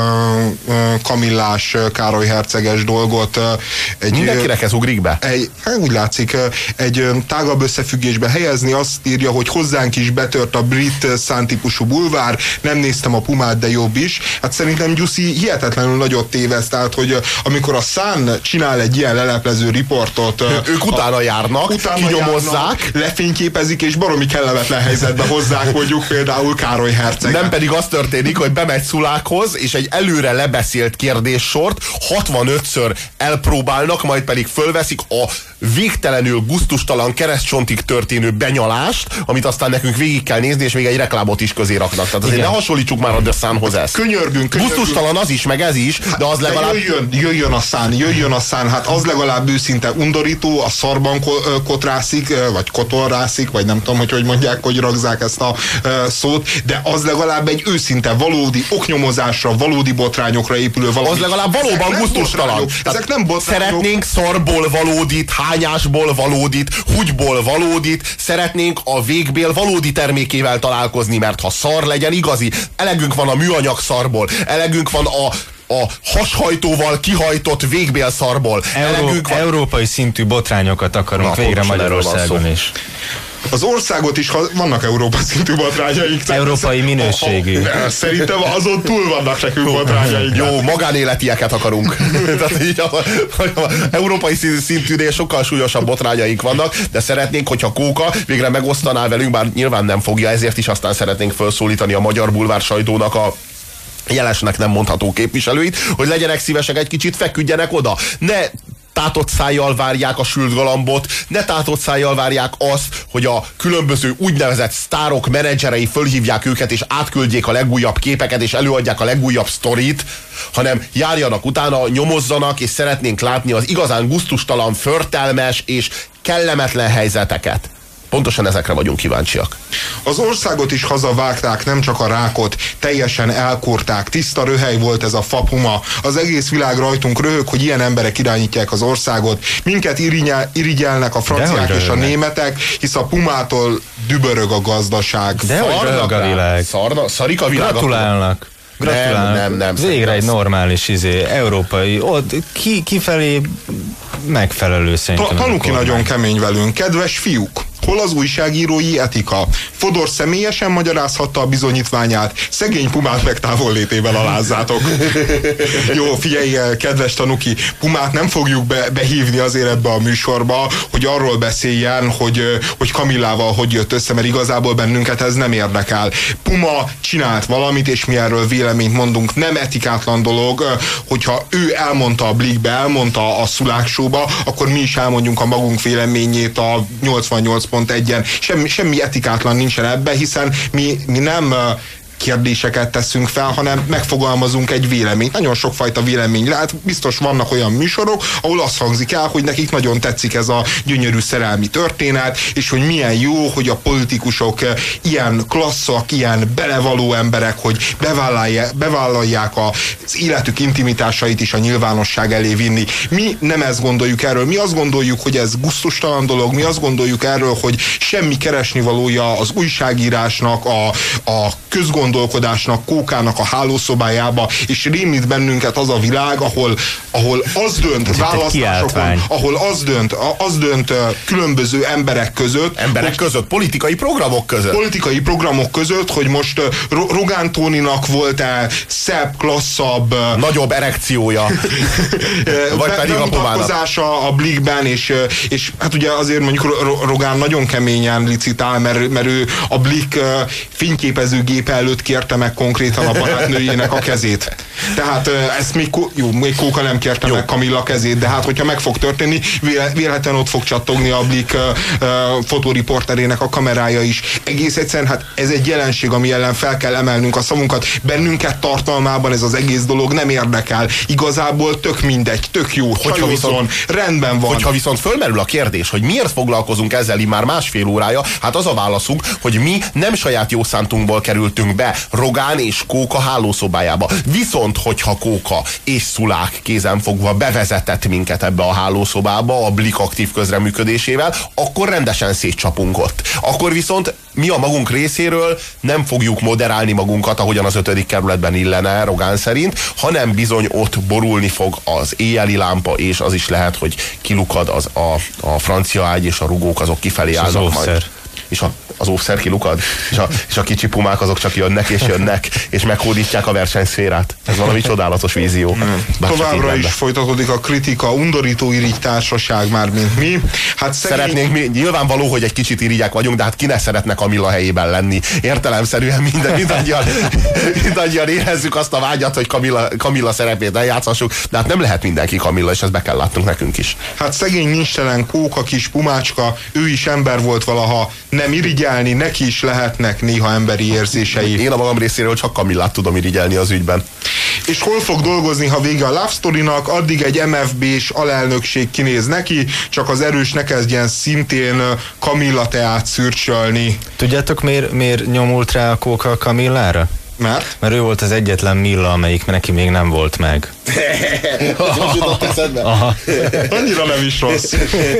Speaker 2: a Kamillás Károly herceges dolgot egy,
Speaker 3: mindenkinek ez ugrik be?
Speaker 2: Egy, úgy látszik, egy tágabb összefüggésbe helyezni. Azt írja, hogy hozzánk is betört a brit szántípusú bulvár, nem néztem a Pumát, de jobb is. Hát szerintem Gyuszi hihetetlenül nagyot téveszt, tehát, hogy amikor a Sun csinál egy ilyen leleplező riportot,
Speaker 3: ők utána járnak, utána kinyomozzák, járnak,
Speaker 2: lefényképezik, és baromi kellemetlen helyzetbe hozzák mondjuk például Károly herceget.
Speaker 3: Nem pedig az történik, hogy bemegy Szulákhoz, és egy előre lebeszélt kérdéssort hatvanötször elpróbálnak, majd pedig fölveszik a végtelenül gusztustalan keresztcsontig történő benyalást, amit aztán nekünk végig kell nézni, és még egy reklámot is közé raknak. Tehát azért igen, ne hasonlítsuk már a The Sunhoz ezt.
Speaker 2: Könyörgünk, könyörgünk.
Speaker 3: Gusztustalan az is, meg ez is, de az legalább...
Speaker 2: De jöjjön, jöjjön a Sun, jöjjön a Sun, hát az legalább őszinte undorító, a szarban kotrászik, vagy kotorrászik, vagy nem tudom, hogy hogy mondják, hogy ragzák ezt a szót, de az legalább egy őszinte, valódi oknyomozásra, valódi botrányokra épülő valami.
Speaker 3: Az legalább valóban gusztustalan.
Speaker 2: Ezek nem botrányok.
Speaker 3: Szeretnénk szarból valódit, hányásból valódit, húgyból valódit, szeretnénk a végbél valódi termékével találkozni, mert ha szar legyen igazi, elegünk van a műanyag szarból, elegünk van a a hashajtóval kihajtott végbélszarból.
Speaker 4: Euró, van... Európai szintű botrányokat akarunk Na, végre Magyarországon is.
Speaker 2: Az országot is, ha vannak Európai szintű botrányaink.
Speaker 4: Európai minőségű.
Speaker 2: Ha, ha, szerintem azon túl vannak nekünk botrányaink.
Speaker 3: Jó, magánéletieket akarunk. Tehát így a, a, a európai szintűnél sokkal súlyosabb botrányaink vannak, de szeretnénk, hogyha Kóka végre megosztaná velünk, bár nyilván nem fogja, ezért is aztán szeretnénk felszólítani a magyar bulvár sajtónak a jelesnek nem mondható képviselőit, hogy legyenek szívesek, egy kicsit feküdjenek oda. Ne tátott szájjal várják a sült galambot, ne tátott szájjal várják azt, hogy a különböző úgynevezett sztárok, menedzserei fölhívják őket, és átküldjék a legújabb képeket, és előadják a legújabb sztorit, hanem járjanak utána, nyomozzanak, és szeretnénk látni az igazán gusztustalan, förtelmes és kellemetlen helyzeteket. Pontosan ezekre vagyunk kíváncsiak.
Speaker 2: Az országot is hazavágták, nem csak a rákot, teljesen elkurták, tiszta röhely volt ez a fapuma. Az egész világ rajtunk röhög, hogy ilyen emberek irányítják az országot. Minket irigyel, irigyelnek a franciák és a németek, hisz a Pumától dübörög a gazdaság.
Speaker 4: De hogy röhög a világ.
Speaker 3: Szarna, szarik a világ.
Speaker 4: Gratulálnak. Gratulálnak. Nem, nem, nem. Végre egy normális izé, európai, ott ki, kifelé megfelelő szerintem.
Speaker 2: Ta, Tanuki nagyon kemény velünk. Kedves fiúk, hol az újságírói etika? Fodor személyesen magyarázhatta a bizonyítványát, szegény Pumát meg távollétével alázzátok. Jó, figyelj el, kedves tanuki, Pumát nem fogjuk be, behívni azért ebbe a műsorba, hogy arról beszéljen, hogy, hogy Kamillával hogy jött össze, mert igazából bennünket ez nem érdekel. Puma csinált valamit, és mi erről véleményt mondunk. Nem etikátlan dolog, hogyha ő elmondta a Blikbe, elmondta a Szulák Show-ba, akkor mi is elmondjunk a magunk véleményét a nyolcvannyolc pont egyen. Semmi, semmi etikátlan nincsen ebben, hiszen mi, mi nem kérdéseket teszünk fel, hanem megfogalmazunk egy véleményt. Nagyon sokfajta vélemény lehet. Biztos vannak olyan műsorok, ahol azt hangzik el, hogy nekik nagyon tetszik ez a gyönyörű szerelmi történet, és hogy milyen jó, hogy a politikusok ilyen klasszak, ilyen belevaló emberek, hogy bevállalják, bevállalják az életük intimitásait is a nyilvánosság elé vinni. Mi nem ezt gondoljuk erről. Mi azt gondoljuk, hogy ez gusztustalan dolog. Mi azt gondoljuk erről, hogy semmi keresnivalója az újságírásnak, a, a közgondolásnak, gondolkodásnak, Kókának a hálószobájába, és rémít bennünket az a világ, ahol, ahol az dönt választásokon, ahol az dönt, az dönt különböző emberek között.
Speaker 3: Emberek hogy, között, politikai programok között.
Speaker 2: Politikai programok között, hogy most Rogán Tóninak volt-e szebb, klasszabb,
Speaker 3: nagyobb erekciója, vagy pedig a Pumának.
Speaker 2: A Blikben, és, és hát ugye azért mondjuk Rogán nagyon keményen licitál, mert, mert ő a Blik fényképezőgép előtt kérte meg konkrétan a barátnőjének a kezét. Tehát ezt még, jó, még Kóka nem kérte jó. meg Kamilla kezét, de hát hogyha meg fog történni, véletlenül ott fog csattogni a Blik uh, fotóriporterének a kamerája is. Egész egyszerűen, hát ez egy jelenség, ami ellen fel kell emelnünk a szavunkat. Bennünket tartalmában ez az egész dolog nem érdekel. Igazából tök mindegy, tök jó, hogyha viszont, rendben van.
Speaker 3: Hogyha viszont fölmerül a kérdés, hogy miért foglalkozunk ezzel már másfél órája, hát az a válaszunk, hogy mi nem saját jó szántunkból kerültünk be Rogán és Kóka hálószobájába. Viszont, hogyha Kóka és Szulák kézenfogva bevezetett minket ebbe a hálószobába a Blik aktív közreműködésével, akkor rendesen szétcsapunk ott. Akkor viszont mi a magunk részéről nem fogjuk moderálni magunkat, ahogyan az ötödik kerületben illene Rogán szerint, hanem bizony ott borulni fog az éjjeli lámpa, és az is lehet, hogy kilukad az a, a francia ágy, és a rugók azok kifelé állnak majd. És a, az óvszer kilukad, és a, és a kicsi Pumák azok csak jönnek és jönnek, és meghódítják a versenyszférát. Ez valami csodálatos vízió.
Speaker 2: Továbbra is folytatódik a kritika, undorító irigy társaság már, mint mi. Hát szegény...
Speaker 3: Szeretnénk mi, nyilvánvaló, hogy egy kicsit irigyek vagyunk, de hát ki ne szeretne Kamilla helyében lenni. Értelemszerűen minden, mindannyian, mindannyian érezzük azt a vágyat, hogy Kamilla, Kamilla szerepét eljátszhassuk, de hát nem lehet mindenki Kamilla, és ezt be kell látnunk nekünk is.
Speaker 2: Hát szegény nincstelen Kóka, kis Pumácska, ő is ember volt valaha, nem irigyelni, neki is lehetnek néha emberi érzései.
Speaker 3: Én a magam részéről csak Kamillát tudom irigyelni az ügyben.
Speaker 2: És hol fog dolgozni, ha vége a Love Story-nak, addig egy em ef bé-s alelnökség kinéz neki, csak az erős ne kezdjen szintén Kamilla teát szürcsölni.
Speaker 4: Tudjátok, miért, miért nyomult rá a Kóka a Kamillára?
Speaker 2: Mert?
Speaker 4: Mert ő volt az egyetlen Milla, amelyik neki még nem volt meg.
Speaker 2: Aha. Annyira nem is rossz.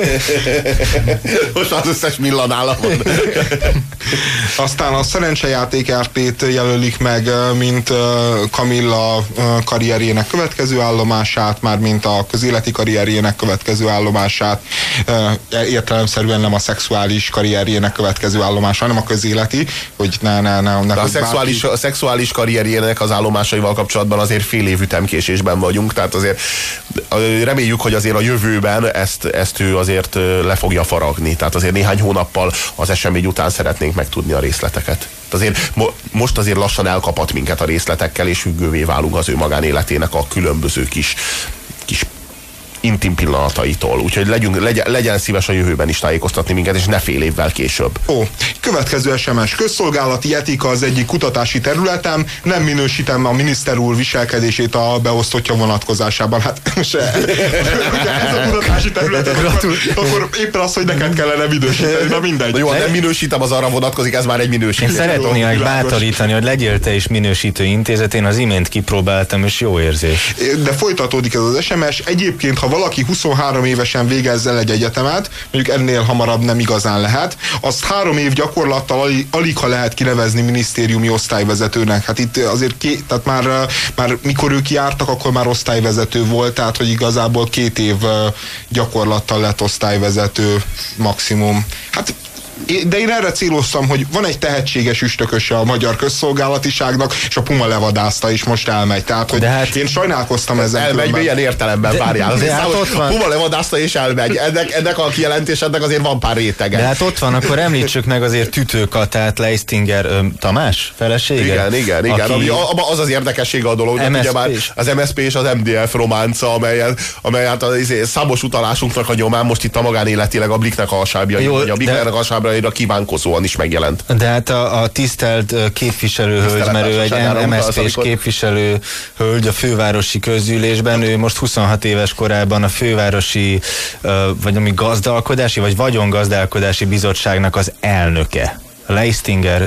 Speaker 3: Most az összes Milla nála van.
Speaker 2: Aztán a Szerencsejáték er té-t jelölik meg, mint Kamilla karrierjének következő állomását, már mint a közéleti karrierjének következő állomását. Értelemszerűen nem a szexuális karrierjének következő állomása, hanem a közéleti, hogy ne, ne, ne, ne
Speaker 3: a szexuális, a szexuális karrierjének az állomásaival kapcsolatban azért fél év ütemkésésben vagyunk, tehát azért reméljük, hogy azért a jövőben ezt, ezt ő azért le fogja faragni, tehát azért néhány hónappal az esemény után szeretnénk megtudni a részleteket. Azért mo- most azért lassan elkapat minket a részletekkel, és függővé válunk az ő magánéletének a különböző kis, kis intim pillanataitól. Úgyhogy legyünk, legyen, legyen szíves a jövőben is tájékoztatni minket, és ne fél évvel később.
Speaker 2: Ó, következő es em es. Közszolgálati etika az egyik kutatási területem, nem minősítem a miniszter úr viselkedését a beosztottja vonatkozásában. Hát se. Ez a kutatási területem, akkor, akkor éppen az, hogy neked kellene minősíteni, de mindegy.
Speaker 3: Na jó, nem minősítem, az arra vonatkozik, ez már egy minősítés.
Speaker 4: Én szeretném meg bátorítani, hogy legyél te is minősítő intézet, én az imént kipróbáltam, és jó érzés.
Speaker 2: De folytatódik ez az es em es. Egyébként, ha valaki huszonhárom évesen végezz el egy egyetemet, mondjuk ennél hamarabb nem igazán lehet, azt három év gyakorlattal alig, alig ha lehet kinevezni minisztériumi osztályvezetőnek. Hát itt azért ké, tehát már, már mikor ők jártak, akkor már osztályvezető volt, tehát hogy igazából két év gyakorlattal lett osztályvezető maximum. Hát de én erre céloztam, hogy van egy tehetséges üstököse a magyar közszolgálatiságnak, és a Puma levadázta, és most elmegy. Tehát, hogy hát, én sajnálkoztam ezen.
Speaker 3: Elmegy, milyen értelemben, várjál. De, de hát ott van. Puma levadázta, és elmegy. Ennek, ennek a kijelentésednek azért van pár rétege.
Speaker 4: De hát ott van, akkor említsük meg azért Tütőkatát, Leistinger Tamás felesége?
Speaker 3: Igen, igen, igen. Aki... Ami, az az érdekessége a dolog, hogy ugye már az em es zé pé és az em dé ef románca, amelyen, amelyet az számos utalásunknak a nyomán most itt a magánéletileg a Bliknek a hasábjai, a Bliknek a hasábjaira kívánkozóan is megjelent.
Speaker 4: De hát a, a tisztelt képviselőhölgy, mert ő egy em es zé pés képviselő hölgy a fővárosi közgyűlésben, ő most huszonhat éves korában a fővárosi vagy ami gazdálkodási, vagy vagyongazdálkodási bizottságnak az elnöke. Leistinger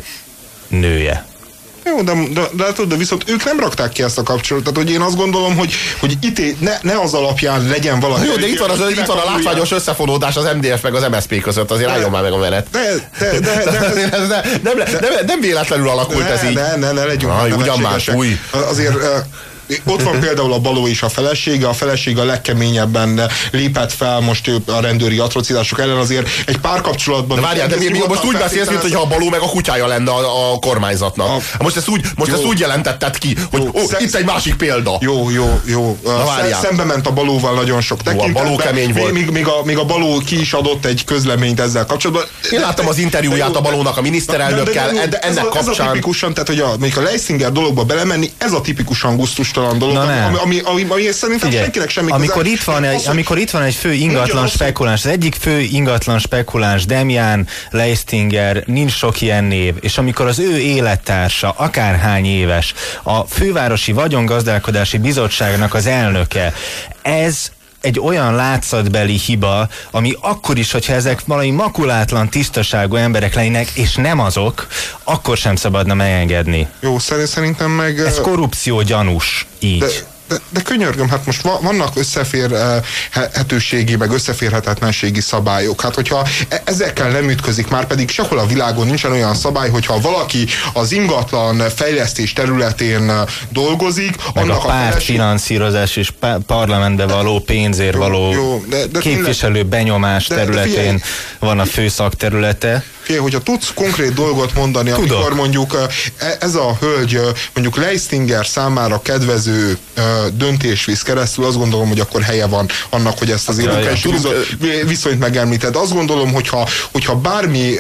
Speaker 4: nője.
Speaker 2: Jó, de, de, de, de, de viszont ők nem rakták ki ezt a kapcsolatot, hogy én azt gondolom, hogy, hogy itt ne, ne az alapján legyen valami.
Speaker 3: Jó, de itt van, az, itt van a látványos összefonódás az em dé ef meg az em es zé pé között, azért álljon már meg a menet.
Speaker 2: De, de, de, de, de,
Speaker 3: de, de, nem, nem, nem véletlenül alakult
Speaker 2: de,
Speaker 3: ez így.
Speaker 2: Ne, ne, ne legyünk
Speaker 3: ah, ugyan már, új.
Speaker 2: Azért... Ott van például a Baló és a felesége, a felesége a legkeményebben lépett fel most a rendőri atrocitások ellen, azért egy párkapcsolatban...
Speaker 3: De várjál, de mi, mi most úgy beszélsz, mint hogyha a Baló meg a kutyája lenne a, a kormányzatnak. A, most ezt úgy, most ezt úgy jelentetted ki, hogy jó, ó, itt egy másik példa.
Speaker 2: Jó, jó, jó. Szembe ment a Balóval nagyon sok tekintetben.
Speaker 3: A Baló kemény volt.
Speaker 2: Még, még, a, még a Baló ki is adott egy közleményt ezzel kapcsolatban.
Speaker 3: Én láttam az interjúját a Balónak a miniszterelnökkel, ennek kapcsán...
Speaker 2: Ez a tipikusan, tehát hogy a, még a Leistinger dologba belemenni, ez a tipikusan gusztustalan dolog. Ami, ami, ami, ami szerintem Figyelj, senkinek semmi
Speaker 4: amikor itt, van egy, az, amikor itt van egy fő ingatlan spekuláns, az egyik fő ingatlan spekuláns, Demián Leistinger, nincs sok ilyen név, és amikor az ő élettársa, akárhány éves, a fővárosi vagyongazdálkodási bizottságnak az elnöke, ez egy olyan látszatbeli hiba, ami akkor is, hogyha ezek valami makulátlan, tisztaságú emberek lennének, és nem azok, akkor sem szabadna megengedni.
Speaker 2: Jó, szerintem meg...
Speaker 4: Ez korrupció gyanús, így.
Speaker 2: De... De, de könyörgöm, hát most vannak összeférhetőségi, meg összeférhetetlenségi szabályok. Hát hogyha ezekkel nem ütközik, már pedig sehol a világon nincsen olyan szabály, hogyha valaki az ingatlan fejlesztés területén dolgozik,
Speaker 4: meg
Speaker 2: annak
Speaker 4: a pártfinanszírozás és parlamentbe való pénzért való jó, de, de képviselő tényleg, benyomás de, területén de van a fő szakterülete.
Speaker 2: Figyelj, hogyha tudsz konkrét dolgot mondani, Tudok. amikor mondjuk ez a hölgy mondjuk Leistinger számára kedvező döntés visz keresztül, azt gondolom, hogy akkor helye van annak, hogy ezt az érdekes viszonyt megemlíted. Azt gondolom, hogyha, hogyha bármi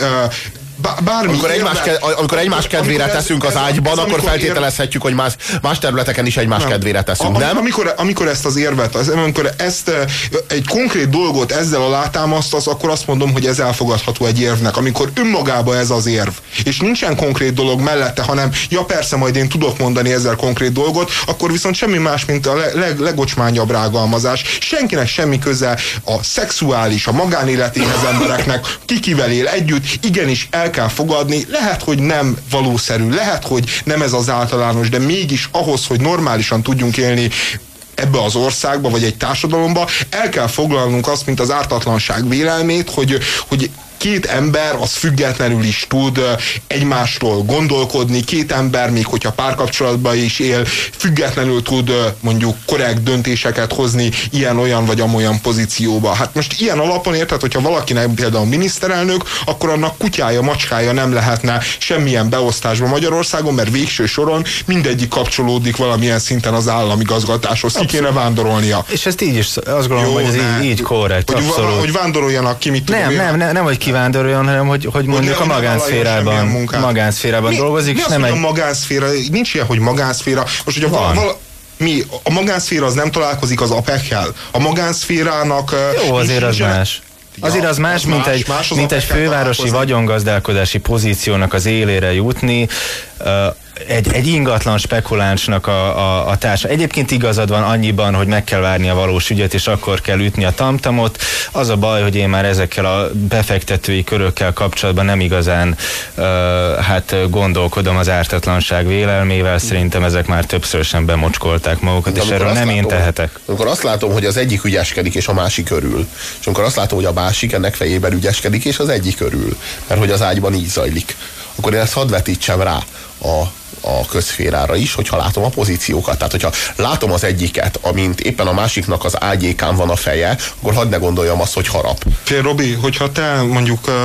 Speaker 2: Bármi
Speaker 3: amikor egymás, érve, amikor egymás kedvére amikor teszünk ez, az ágyban, ez, akkor feltételezhetjük, hogy más, más területeken is egymás nem. kedvére teszünk, nem?
Speaker 2: Amikor, amikor ezt az érvet, amikor ezt egy konkrét dolgot ezzel alátámasztasz, akkor azt mondom, hogy ez elfogadható egy érvnek. Amikor önmagában ez az érv, és nincsen konkrét dolog mellette, hanem ja persze, majd én tudok mondani ezzel konkrét dolgot, akkor viszont semmi más, mint a leg, legocsmányabb rágalmazás. Senkinek semmi köze a szexuális, a magánéletéhez embereknek, kikivel él együtt, igenis el kell fogadni, lehet, hogy nem valószerű, lehet, hogy nem ez az általános, de mégis ahhoz, hogy normálisan tudjunk élni ebbe az országba, vagy egy társadalomba, el kell foglalnunk azt, mint az ártatlanság vélelmét, hogy, hogy két ember az függetlenül is tud egymástól gondolkodni, két ember, még hogyha párkapcsolatban is él, függetlenül tud mondjuk korrekt döntéseket hozni ilyen-olyan vagy amolyan pozícióba. Hát most ilyen alapon érted, hogyha valakinek például miniszterelnök, akkor annak kutyája, macskája nem lehetne semmilyen beosztásban Magyarországon, mert végső soron mindegyik kapcsolódik valamilyen szinten az államigazgatáshoz. Ki kéne vándorolnia.
Speaker 4: És ezt így is, azt gondolom, Jó, hogy ez ne, így, így korrekt,
Speaker 2: hogy,
Speaker 4: abszolút.
Speaker 2: Hogy vándoroljanak ki, mit
Speaker 4: nem,
Speaker 2: tudom
Speaker 4: nem, nem, nem, hogy kivándoroljon, hanem hogy, hogy mondjuk hogy a magánszférában, magánszférában mi, dolgozik.
Speaker 2: Mi az,
Speaker 4: nem
Speaker 2: hogy
Speaker 4: egy...
Speaker 2: a magánszféra? Nincs ilyen, hogy magánszféra. Most, hogyha val, val, mi, a magánszféra az nem találkozik az á pé e ká-kel. A magánszférának...
Speaker 4: Jó, azért az más. Azért az más, az mint más, egy, más mint egy fővárosi vagyongazdálkodási pozíciónak az élére jutni, uh, egy, egy ingatlan spekulánsnak a, a, a társa. Egyébként igazad van annyiban, hogy meg kell várni a valós ügyet, és akkor kell ütni a tamtamot. Az a baj, hogy én már ezekkel a befektetői körökkel kapcsolatban nem igazán uh, hát gondolkodom az ártatlanság vélelmével. Szerintem ezek már többször sem bemocskolták magukat, és erről nem látom, én tehetek.
Speaker 3: Amikor azt látom, hogy az egyik ügyeskedik, és a másik örül, és amikor azt látom, hogy a másik ennek fejében ügyeskedik, és az egyik örül, mert hogy az ágyban így zajlik, akkor én ezt hadd vetítsem rá a a közszférára is, hogyha látom a pozíciókat. Tehát, hogyha látom az egyiket, amint éppen a másiknak az ágyékán van a feje, akkor hadd ne gondoljam azt, hogy harap.
Speaker 2: Fél, Robi, hogyha te mondjuk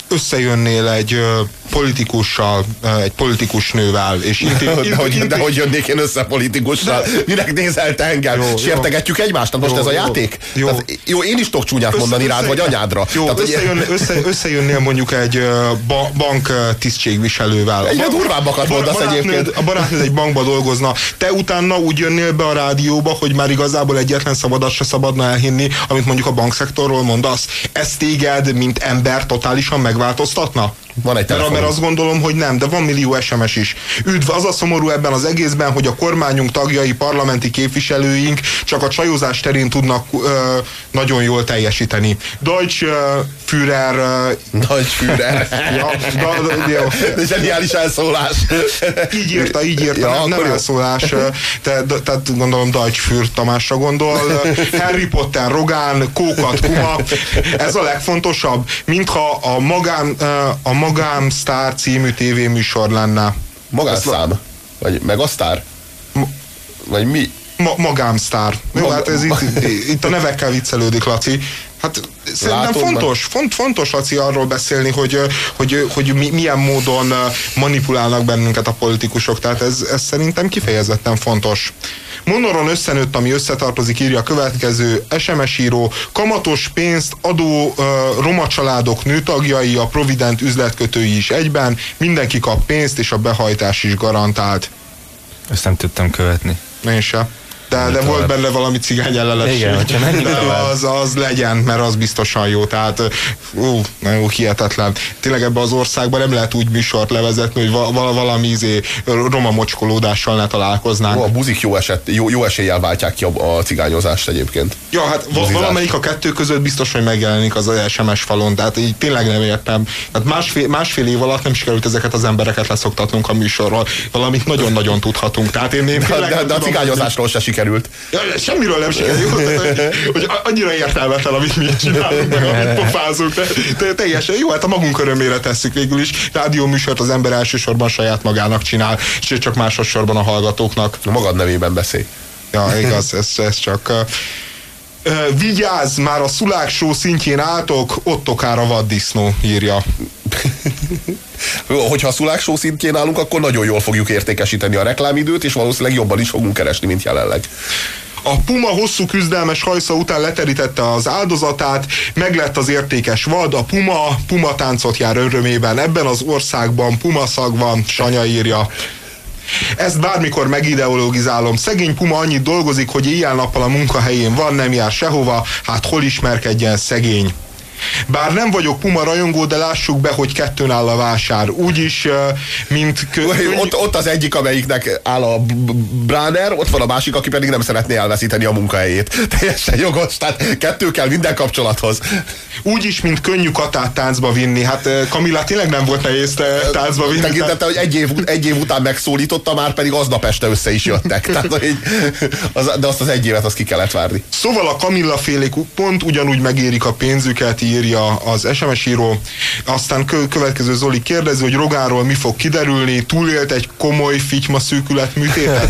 Speaker 2: összejönnél egy politikussal, egy politikus nővel, és inti, inti,
Speaker 3: de, hogy,
Speaker 2: inti,
Speaker 3: de hogy jönnék én össze politikussal? De, minek nézel te engem? Jó, Sértegetjük egymást? Most jó, ez a játék?
Speaker 2: Jó.
Speaker 3: Tehát, jó, én is tudok csúnyát össze, mondani össze, rád, vagy anyádra.
Speaker 2: Jó, Tehát, összejön, össze, összejönnél mondjuk egy ba, bank tisztségviselővel.
Speaker 3: Egyre durvábbakat mondasz egyébként.
Speaker 2: A barátnőd egy bankba dolgozna. Te utána úgy jönnél be a rádióba, hogy már igazából egyetlen szabadat se szabadna elhinni, amit mondjuk a bankszektorról mondasz. Ez téged, mint ember totálisan megváltoztatna?
Speaker 3: Van egy
Speaker 2: mert, mert azt gondolom, hogy nem, de van millió es em es is. Üdv, az a szomorú ebben az egészben, hogy a kormányunk tagjai, parlamenti képviselőink csak a csajozás terén tudnak uh, nagyon jól teljesíteni. Deutsch uh, Führer... Uh,
Speaker 3: Deutsch Führer.
Speaker 2: ja, da, da, jó.
Speaker 3: Zseniális elszólás.
Speaker 2: Így írta, így írta, ja, nem, nem elszólás. Te, de, tehát gondolom Deutsch Führer Tamásra gondol. Harry Potter, Rogán, Kókat, Kuma. Ez a legfontosabb, mintha a magán a Magámsztár című tévéműsor lenne.
Speaker 3: Magánszám? Vagy Megasztár?
Speaker 2: Ma,
Speaker 3: vagy mi?
Speaker 2: Ma, Magámsztár. Jó,
Speaker 3: Mag
Speaker 2: hát ez itt, itt a nevekkel viccelődik, Laci. Hát szerintem fontos, font, fontos, Laci, arról beszélni, hogy, hogy, hogy mi, milyen módon manipulálnak bennünket a politikusok. Tehát ez, ez szerintem kifejezetten fontos. Monoron összenőtt, ami összetartozik, írja a következő es em es író. Kamatos pénzt adó uh, roma családok nőtagjai, a Provident üzletkötői is egyben. Mindenki kap pénzt, és a behajtás is garantált.
Speaker 4: Ezt nem tudtam követni.
Speaker 2: Én sem. De, de volt benne valami cigány ellenes.
Speaker 4: Igen, hogyha menjünk tovább.
Speaker 2: Az, az legyen, mert az biztosan jó. Tehát, ú, nagyon hihetetlen. Tényleg ebben az országban nem lehet úgy műsort levezetni, hogy val valami izé, roma mocskolódással ne találkoznánk.
Speaker 3: Ó, a buzik jó, eset, jó, jó eséllyel váltják ki a, a cigányozást egyébként.
Speaker 2: Ja, hát valamelyik a kettő között biztos, hogy megjelenik az es em es falon. Tehát így tényleg nem értem. Tehát másfél, másfél év alatt nem sikerült ezeket az embereket leszoktatnunk a műsorról. Valamit nagyon-nagyon tudhatunk. Tehát én, én
Speaker 3: de, de, de a cigányozásról se sikerült.
Speaker 2: Ja, semmiről nem sikerült, hogy, hogy annyira értelmetlen, amit mi csinálunk, meg amit pofázunk. Te, te, teljesen jó, hát a magunk örömére tesszük végül is. Rádióműsort az ember elsősorban saját magának csinál, és csak másodszorban a hallgatóknak.
Speaker 3: A magad nevében beszélj.
Speaker 2: Ja, igaz, ez, ez csak... Uh, vigyázz, már a szuláksó szintjén álltok, ott okára vaddisznó, írja.
Speaker 3: Hogyha a szuláksó szintjén állunk, akkor nagyon jól fogjuk értékesíteni a reklámidőt, és valószínűleg jobban is fogunk keresni, mint jelenleg.
Speaker 2: A puma hosszú küzdelmes hajsza után leterítette az áldozatát, meglett az értékes vad, a puma, puma táncot jár örömében, ebben az országban puma szag van, Sanya írja. Ezt bármikor megideologizálom. Szegény puma annyit dolgozik, hogy éjjel-nappal a munkahelyén van, nem jár sehova, hát hol ismerkedjen szegény. Bár nem vagyok puma rajongó, de lássuk be, hogy kettőn áll a vásár. Úgyis, mint... Kö...
Speaker 3: Ott, ott az egyik, amelyiknek áll a Bráner, ott van a másik, aki pedig nem szeretné elveszíteni a munkahelyét. Teljesen jogos, tehát kettő kell minden kapcsolathoz.
Speaker 2: Úgyis, mint könnyű katát táncba vinni. Hát Kamilla tényleg nem volt nehéz táncba vinni.
Speaker 3: Tekintette, hogy egy év, egy év után megszólította, már pedig aznap este össze is jöttek. Tehát, így, az, de azt az egy évet azt ki kellett várni.
Speaker 2: Szóval a Kamilla félék pont ugyanúgy megérik a pénzüket, írja az es em es író. Aztán kö következő Zoli kérdezi, hogy Rogánról mi fog kiderülni, túlélt egy komoly fityma szűkület műtétet?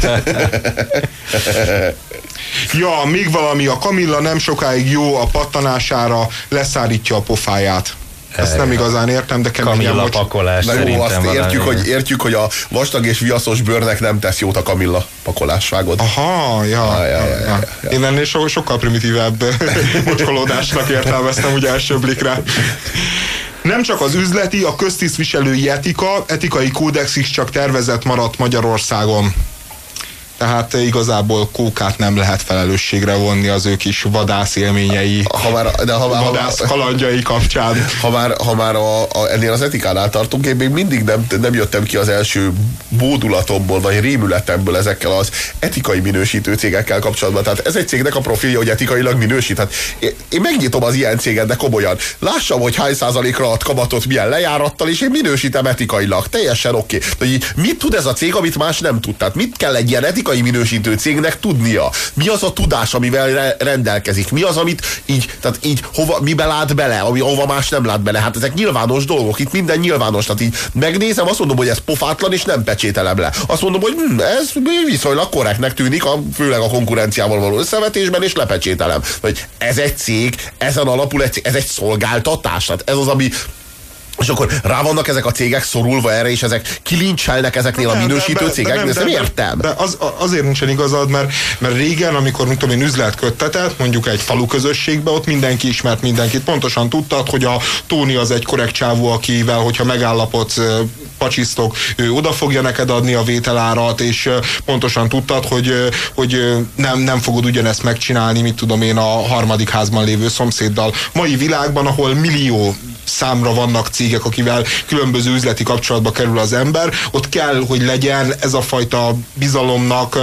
Speaker 2: Ja, még valami, a Kamilla nem sokáig jó a pattanására, leszárítja a pofáját. Ezt nem igazán értem, de keményen
Speaker 4: Kamilla pakolás.
Speaker 3: De jó, azt értjük hogy, értjük, hogy a vastag és viaszos bőrnek nem tesz jót a Kamilla pakolás, vágod?
Speaker 2: Aha, ja. Ah, ja, ja, ja, ja. Én ennél so, sokkal primitívebb mocskolódásnak értelmeztem úgy első blikre. Nem csak az üzleti, a köztisztviselői etika, etikai kódex is csak tervezett maradt Magyarországon. Tehát igazából kókát nem lehet felelősségre vonni az ő kis vadász élményei,
Speaker 3: ha már, de ha már,
Speaker 2: vadász kalandjai kapcsán.
Speaker 3: Ha már, ha már a, a, ennél az etikánál tartunk, én még mindig nem, nem jöttem ki az első bódulatomból, vagy rémületemből ezekkel az etikai minősítő cégekkel kapcsolatban. Tehát ez egy cégnek a profilja, hogy etikailag minősít. Hát én, én megnyitom az ilyen céget, de komolyan. Lássam, hogy hány százalékra ad kamatot, milyen lejárattal, és én minősítem etikailag. Teljesen oké. Okay. Mit tud ez a cég, amit más nem tud? Tehát mit kell egy ilyen etikai minősítő cégnek tudnia? Mi az a tudás, amivel re rendelkezik? Mi az, amit így, tehát így hova, mibe lát bele, ami hova más nem lát bele? Hát ezek nyilvános dolgok, itt minden nyilvános. Tehát így megnézem, azt mondom, hogy ez pofátlan, és nem pecsételem le. Azt mondom, hogy hm, ez viszonylag korrektnek tűnik, a, főleg a konkurenciával való összevetésben, és lepecsételem. Hogy ez egy cég, ezen alapul egy cég, ez egy szolgáltatás. Tehát ez az, ami és akkor rá vannak ezek a cégek szorulva erre, és ezek kilincselnek ezeknél a minősítő cégeknél. Ez nem értem.
Speaker 2: De az, azért nincsen igazad, mert, mert régen, amikor mit tudom én, üzlet köttetett, mondjuk egy falu közösségbe, ott mindenki ismert mindenkit. Pontosan tudtad, hogy a Tóni az egy korrekt csávó, akivel, hogyha megállapodsz, pacsisztok, ő oda fogja neked adni a vételárat, és pontosan tudtad, hogy, hogy nem, nem fogod ugyanezt megcsinálni, mit tudom én, a harmadik házban lévő szomszéddal. Mai világban, ahol millió számra vannak cégek, akivel különböző üzleti kapcsolatba kerül az ember, ott kell, hogy legyen ez a fajta bizalomnak,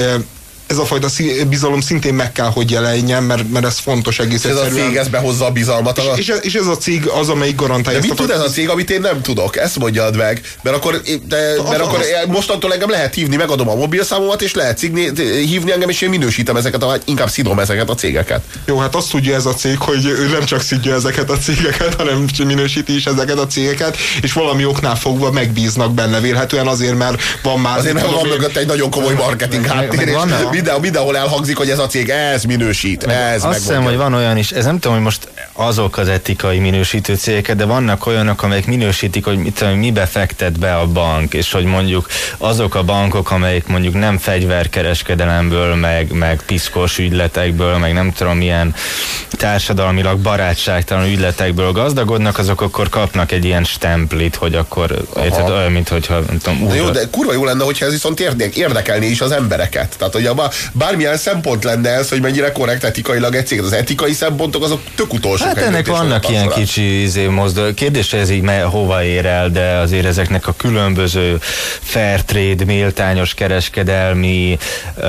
Speaker 2: ez a fajta bizalom szintén meg kell, hogy jelenjen, mert, mert ez fontos egész
Speaker 3: ez egyszerűen. Ez a cég ez behozza a bizalmat. A...
Speaker 2: És, és, és ez a cég az, amelyik garantálja.
Speaker 3: De mit tud ez a cég, amit én nem tudok? Ezt mondjad meg. Mert akkor, de, mert az, akkor az... mostantól engem lehet hívni, megadom a mobilszámomat, és lehet cigni, hívni engem, és én minősítem ezeket, a, inkább szidom ezeket a cégeket.
Speaker 2: Jó, hát azt tudja ez a cég, hogy ő nem csak szidja ezeket a cégeket, hanem minősíti is ezeket a cégeket, és valami oknál fogva megbíznak benne, vélhetően azért, mert van már...
Speaker 3: Azért, mert van mögött egy nagyon komoly marketing háttér, Mindenhol, mindenhol elhangzik, hogy ez a cég, ez minősít, ez
Speaker 4: azt hiszem, hogy van olyan is, ez nem tudom, hogy most azok az etikai minősítő cégek, de vannak olyanok, amelyek minősítik, hogy mit tudom, mibe fektet be a bank, és hogy mondjuk azok a bankok, amelyek mondjuk nem fegyverkereskedelemből, meg, meg piszkos ügyletekből, meg nem tudom milyen társadalmilag barátságtalan ügyletekből gazdagodnak, azok akkor kapnak egy ilyen stemplit, hogy akkor érted, olyan, mint hogyha nem tudom,
Speaker 3: de jó, de kurva jó lenne, hogyha ez viszont érdekelné is az embereket. Tehát, hogy a bármilyen szempont lenne ez, hogy mennyire korrekt etikailag egy cég. Az etikai szempontok azok tök utolsó.
Speaker 4: Hát ennek vannak ilyen kicsi izé, mozdul. Kérdés, ez így hova ér el, de azért ezeknek a különböző fair trade, méltányos kereskedelmi uh,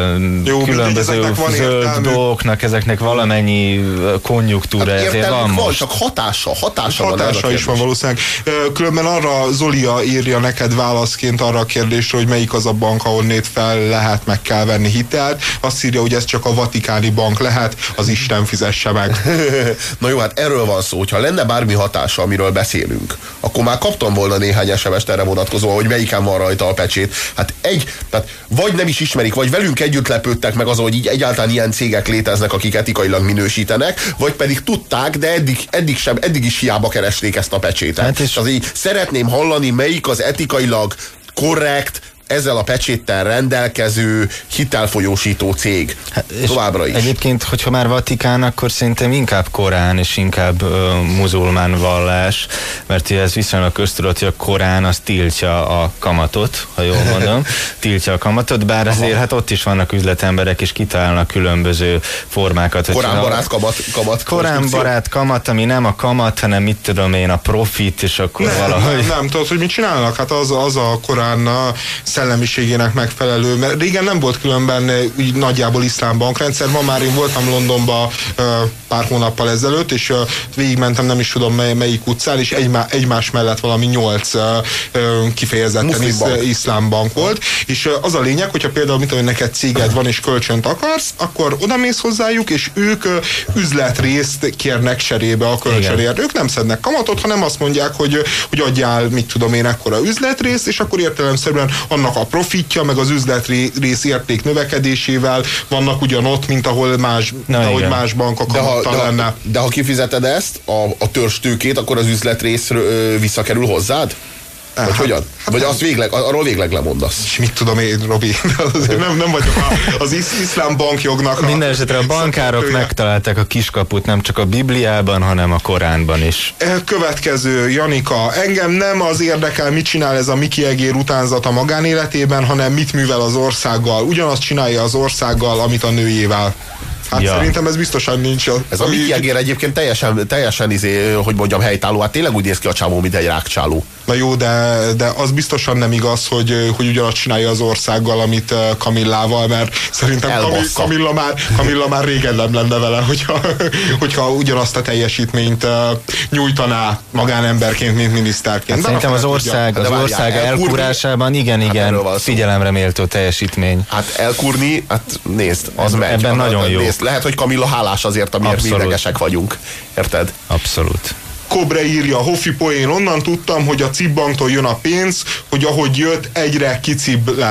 Speaker 4: Jó, különböző zöld dolgoknak, ezeknek valamennyi konjunktúra hát ezért van most.
Speaker 3: Csak hatása, hatása,
Speaker 2: hatása
Speaker 3: van
Speaker 2: is van valószínűleg. Különben arra Zolia írja neked válaszként arra a kérdésre, hogy melyik az a bank, ahonnét fel lehet, meg kell venni hitelt. Azt írja, hogy ez csak a vatikáni bank lehet, az Isten fizesse meg.
Speaker 3: Na jó, hát erről van szó, hogyha lenne bármi hatása, amiről beszélünk, akkor már kaptam volna néhány es em es-t erre vonatkozóan, hogy melyiken van rajta a pecsét. Hát egy, tehát vagy nem is ismerik, vagy velünk együtt lepődtek meg azon, hogy így egyáltalán ilyen cégek léteznek, akik etikailag minősítenek, vagy pedig tudták, de eddig, eddig, sem, eddig is hiába keresték ezt a pecsétet. Hát és azért szeretném hallani, melyik az etikailag korrekt, ezzel a pecséttel rendelkező hitelfolyósító cég. Hát továbbra is.
Speaker 4: Egyébként, hogyha már Vatikán, akkor szerintem inkább Korán és inkább uh, muzulmán vallás, mert ez viszonylag köztudott, hogy a Korán az tiltja a kamatot, ha jól mondom, tiltja a kamatot, bár azért hát ott is vannak üzletemberek, és kitalálnak különböző formákat.
Speaker 3: Korán barát kamat, kamat
Speaker 4: Korán barát kamat, ami nem a kamat, hanem mit tudom én, a profit, és akkor
Speaker 2: nem,
Speaker 4: valahogy...
Speaker 2: Nem, nem, tudod, hogy mit csinálnak? Hát az, az a Korán a szellemiségének megfelelő, mert régen nem volt különben úgy nagyjából iszlám bankrendszer, ma már én voltam Londonba pár hónappal ezelőtt, és végigmentem nem is tudom mely, melyik utcán, és egymá, egymás mellett valami nyolc kifejezetten isz, bank. iszlám bank volt, és az a lényeg, hogyha például mit tudom, neked céged van és kölcsönt akarsz, akkor odamész hozzájuk, és ők üzletrészt kérnek cserébe a kölcsönért. Ők nem szednek kamatot, hanem azt mondják, hogy, hogy adjál, mit tudom én, ekkora üzletrészt, és akkor értelemszerűen annak a profitja, meg az üzletrész érték növekedésével vannak ugyanott, mint ahol más, mint ahogy más bankok kamattal lenne.
Speaker 3: Ha, de ha kifizeted ezt, a, a törzstőkét, akkor az üzletrész visszakerül hozzád? Vagy hát, hogyan? Hát Vagy azt végleg, arról végleg lemondasz?
Speaker 2: És mit tudom én, Robi? nem, nem vagyok a, az isz, iszlám bankjognak.
Speaker 4: Minden esetre a bankárok megtalálták a kiskaput nem csak a Bibliában, hanem a Koránban is.
Speaker 2: Következő, Janika, engem nem az érdekel, mit csinál ez a Miki Egér utánzat a magánéletében, hanem mit művel az országgal. Ugyanazt csinálja az országgal, amit a nőjével. Hát ja. Szerintem ez biztosan nincs. A,
Speaker 3: ez a Miki Egér egyébként teljesen, teljesen izé, hogy mondjam, helytálló. Hát tényleg úgy néz ki a csávó, mint egy rákcsáló.
Speaker 2: Na jó, de, de az biztosan nem igaz, hogy, hogy ugyanazt csinálja az országgal, amit Kamillával, mert szerintem Kamilla már, Kamilla már régen nem lenne vele, hogyha, hogyha ugyanazt a teljesítményt nyújtaná magánemberként, mint miniszterként.
Speaker 4: Hát szerintem az ország, az ország elkúrásában igen, igen, hát figyelemre méltó teljesítmény.
Speaker 3: Hát elkúrni, hát nézd, az megy.
Speaker 4: Ebben nagyon jó.
Speaker 3: Nézd, lehet, hogy Kamilla hálás azért, amiért mi idegesek vagyunk. Érted?
Speaker 4: Abszolút.
Speaker 2: Kobre írja, Hoffi poén, onnan tudtam, hogy a cibbanktól jön a pénz, hogy ahogy jött, egyre kicibb lett.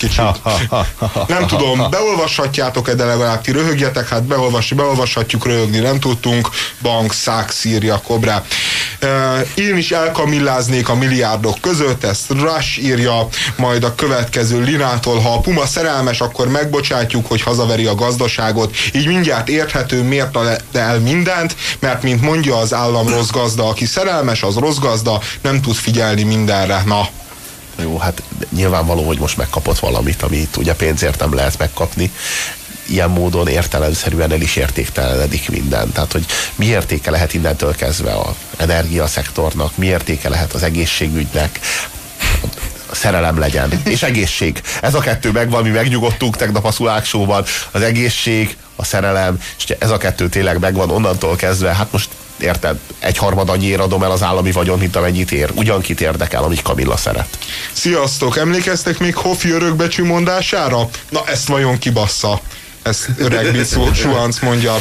Speaker 2: kicsit. Nem tudom, beolvashatjátok-e, de legalább ti röhögjetek, hát beolvas, beolvashatjuk, röhögni nem tudtunk. Bank, szák, szírja, kobrá. Én is elkamilláznék a milliárdok között, ezt Rush írja, majd a következő Linától, ha a Puma szerelmes, akkor megbocsátjuk, hogy hazaveri a gazdaságot. Így mindjárt érthető, miért el mindent, mert mint mondja az állam rossz gazda, aki szerelmes, az rossz gazda, nem tud figyelni mindenre. Na.
Speaker 3: Jó, hát nyilvánvaló, hogy most megkapott valamit, amit ugye pénzért nem lehet megkapni. Ilyen módon értelemszerűen el is értéktelenedik minden. Tehát, hogy mi értéke lehet innentől kezdve az energiaszektornak, mi értéke lehet az egészségügynek, szerelem legyen, és egészség. Ez a kettő megvan, mi megnyugodtunk tegnap a Szulák Show-ban, az egészség, a szerelem, és ez a kettő tényleg megvan onnantól kezdve, hát most érted, egyharmad annyiért adom el az állami vagyon, mint amennyit ér. Ugyankit érdekel, amit Kamilla szeret.
Speaker 2: Sziasztok, emlékeztek még Hoffi örökbecsű mondására? Na ezt vajon kibassza? Ezt öreg Bicó Suhanc mondja.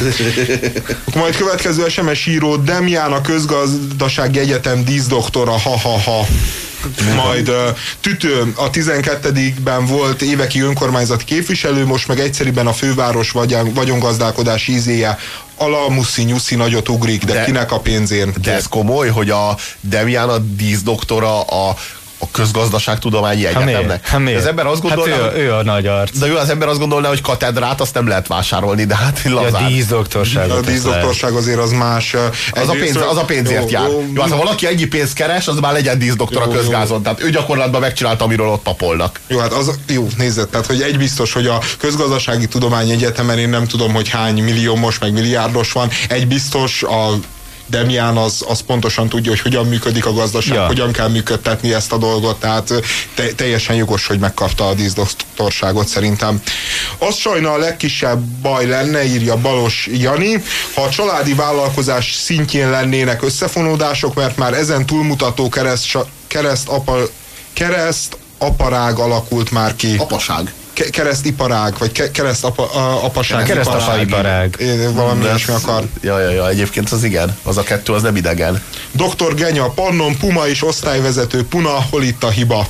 Speaker 2: Majd következő es em es író, Demján a közgazdasági egyetem díszdoktora, ha-ha-ha. Majd uh, Tütő a tizenkettedikben volt éveki önkormányzati képviselő, most meg egyszeriben a főváros vagyon, vagyongazdálkodás ízéje. Ala muszi nyuszi nagyot ugrik, de, de kinek a pénzén?
Speaker 3: De ez komoly, hogy a Demján a díszdoktora a a közgazdaságtudományi egyetemnek.
Speaker 4: Hát miért?
Speaker 3: Az ember azt gondolná,
Speaker 4: hát ő, ő a nagy arc.
Speaker 3: De ő az ember azt gondolná, hogy katedrát azt nem lehet vásárolni, de hát lazán.
Speaker 4: A díszdoktorságot.
Speaker 2: A díszdoktorság azért az más.
Speaker 3: Az a, pénz, az a pénzért jó, jár. Jó, jó, hát, ha valaki ennyi pénzt keres, az már legyen díszdoktor a közgázon. Tehát ő gyakorlatban megcsinálta, amiről ott papolnak.
Speaker 2: Jó, hát az, jó, nézzed, tehát hogy egy biztos, hogy a közgazdasági tudományi egyetemen én nem tudom, hogy hány milliómos, meg milliárdos van. Egy biztos, a Demján az, az pontosan tudja, hogy hogyan működik a gazdaság, ja. hogyan kell működtetni ezt a dolgot, tehát te, teljesen jogos, hogy megkapta a díszdoktorságot szerintem. Az sajna a legkisebb baj lenne, írja Balos Jani, ha a családi vállalkozás szintjén lennének összefonódások, mert már ezen túlmutató kereszt, kereszt, apa, kereszt aparág alakult már ki.
Speaker 3: Apaság.
Speaker 2: Keresztiparág, vagy ke, kereszt apa, a, apaság.
Speaker 4: Keresztapaiparág.
Speaker 2: Valami ilyesmi akar.
Speaker 3: Ja, ja, ja, egyébként az igen. Az a kettő, az nem idegen.
Speaker 2: doktor Genya, Pannon Puma és osztályvezető Puna, hol itt a hiba?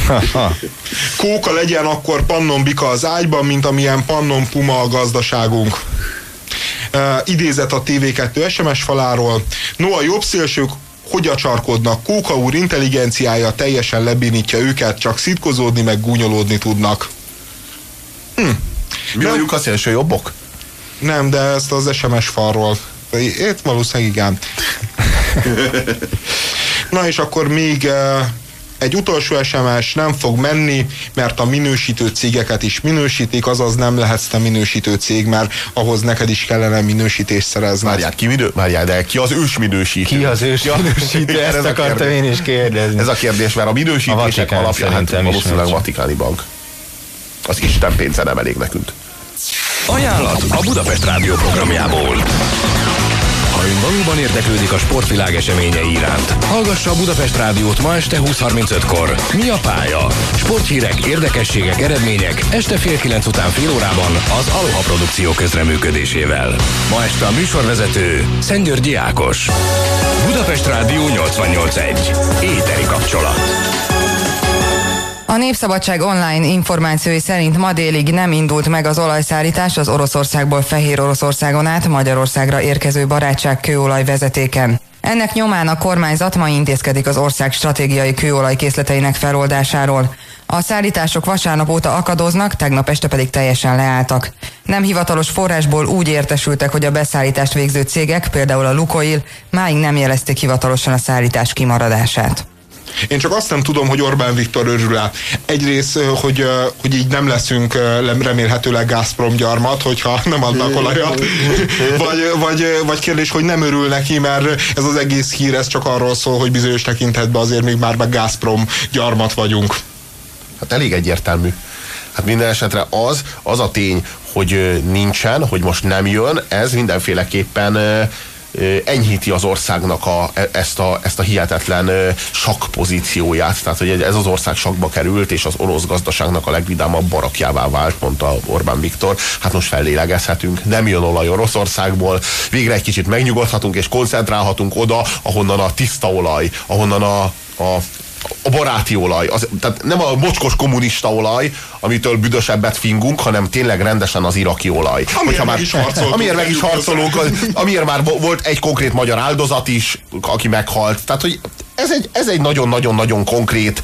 Speaker 2: Kóka legyen akkor Pannon Bika az ágyban, mint amilyen Pannon Puma a gazdaságunk. Uh, idézet a té vé kettő es em es faláról. No, a jobbszélsők hogy acsarkodnak? Kóka úr intelligenciája teljesen lebénítja őket, csak szitkozódni meg gúnyolódni tudnak. Hm.
Speaker 3: Mi vagyunk a szélső jobbok?
Speaker 2: Nem, de ezt az es em es falról. Itt valószínűleg igen. Na és akkor még uh, egy utolsó es em es nem fog menni, mert a minősítő cégeket is minősítik, azaz nem lehetsz te minősítő cég, mert ahhoz neked is kellene minősítést szerezni.
Speaker 3: Várjál, ki, minő, várjál, de ki az ős minősítő?
Speaker 4: Ki az ős minősítő? Ezt ez akartam én is kérdezni.
Speaker 3: Ez a kérdés, mert a minősítések a alapján hát valószínűleg Vatikáni Bank. Az Isten pénze nem elég nekünk.
Speaker 1: Ajánlat a Budapest Rádió programjából. Ha ön valóban érdeklődik a sportvilág eseményei iránt, hallgassa a Budapest Rádiót ma este húsz harmincötkor. Mi a pálya? Sporthírek, érdekességek, eredmények este fél kilenc után fél órában az Aloha Produkció közreműködésével. Ma este a műsorvezető Szentgyörgyi Ákos. Budapest Rádió nyolcvannyolc egy. Éteri kapcsolat.
Speaker 6: A Népszabadság online információi szerint ma délig nem indult meg az olajszállítás az Oroszországból Fehér Oroszországon át Magyarországra érkező barátság kőolaj vezetéken. Ennek nyomán a kormányzat ma intézkedik az ország stratégiai kőolajkészleteinek feloldásáról. A szállítások vasárnap óta akadoznak, tegnap este pedig teljesen leálltak. Nem hivatalos forrásból úgy értesültek, hogy a beszállítást végző cégek, például a Lukoil, máig nem jelezték hivatalosan a szállítás kimaradását.
Speaker 2: Én csak azt nem tudom, hogy Orbán Viktor örül-e. Egyrészt, hogy, hogy így nem leszünk remélhetőleg Gazprom gyarmat, hogyha nem adnak olajat. Vagy, vagy, vagy kérdés, hogy nem örül neki, mert ez az egész hír, ez csak arról szól, hogy bizonyos tekintetben azért még már meg Gazprom gyarmat vagyunk.
Speaker 3: Hát elég egyértelmű. Hát minden esetre az, az a tény, hogy nincsen, hogy most nem jön, ez mindenféleképpen enyhíti az országnak a, ezt, a, ezt a hihetetlen sakk pozícióját. Tehát, hogy ez az ország sakkba került, és az orosz gazdaságnak a legvidámabb barakjává vált, mondta Orbán Viktor. Hát most fellélegezhetünk, nem jön olaj Oroszországból, végre egy kicsit megnyugodhatunk, és koncentrálhatunk oda, ahonnan a tiszta olaj, ahonnan a, a a baráti olaj, az, tehát nem a mocskos kommunista olaj, amitől büdösebbet fingunk, hanem tényleg rendesen az iraki olaj.
Speaker 2: Amiért meg is harcolunk.
Speaker 3: Amiért meg is harcolunk, amiért már volt egy konkrét magyar áldozat is, aki meghalt. Tehát, hogy ez egy, ez egy nagyon-nagyon-nagyon konkrét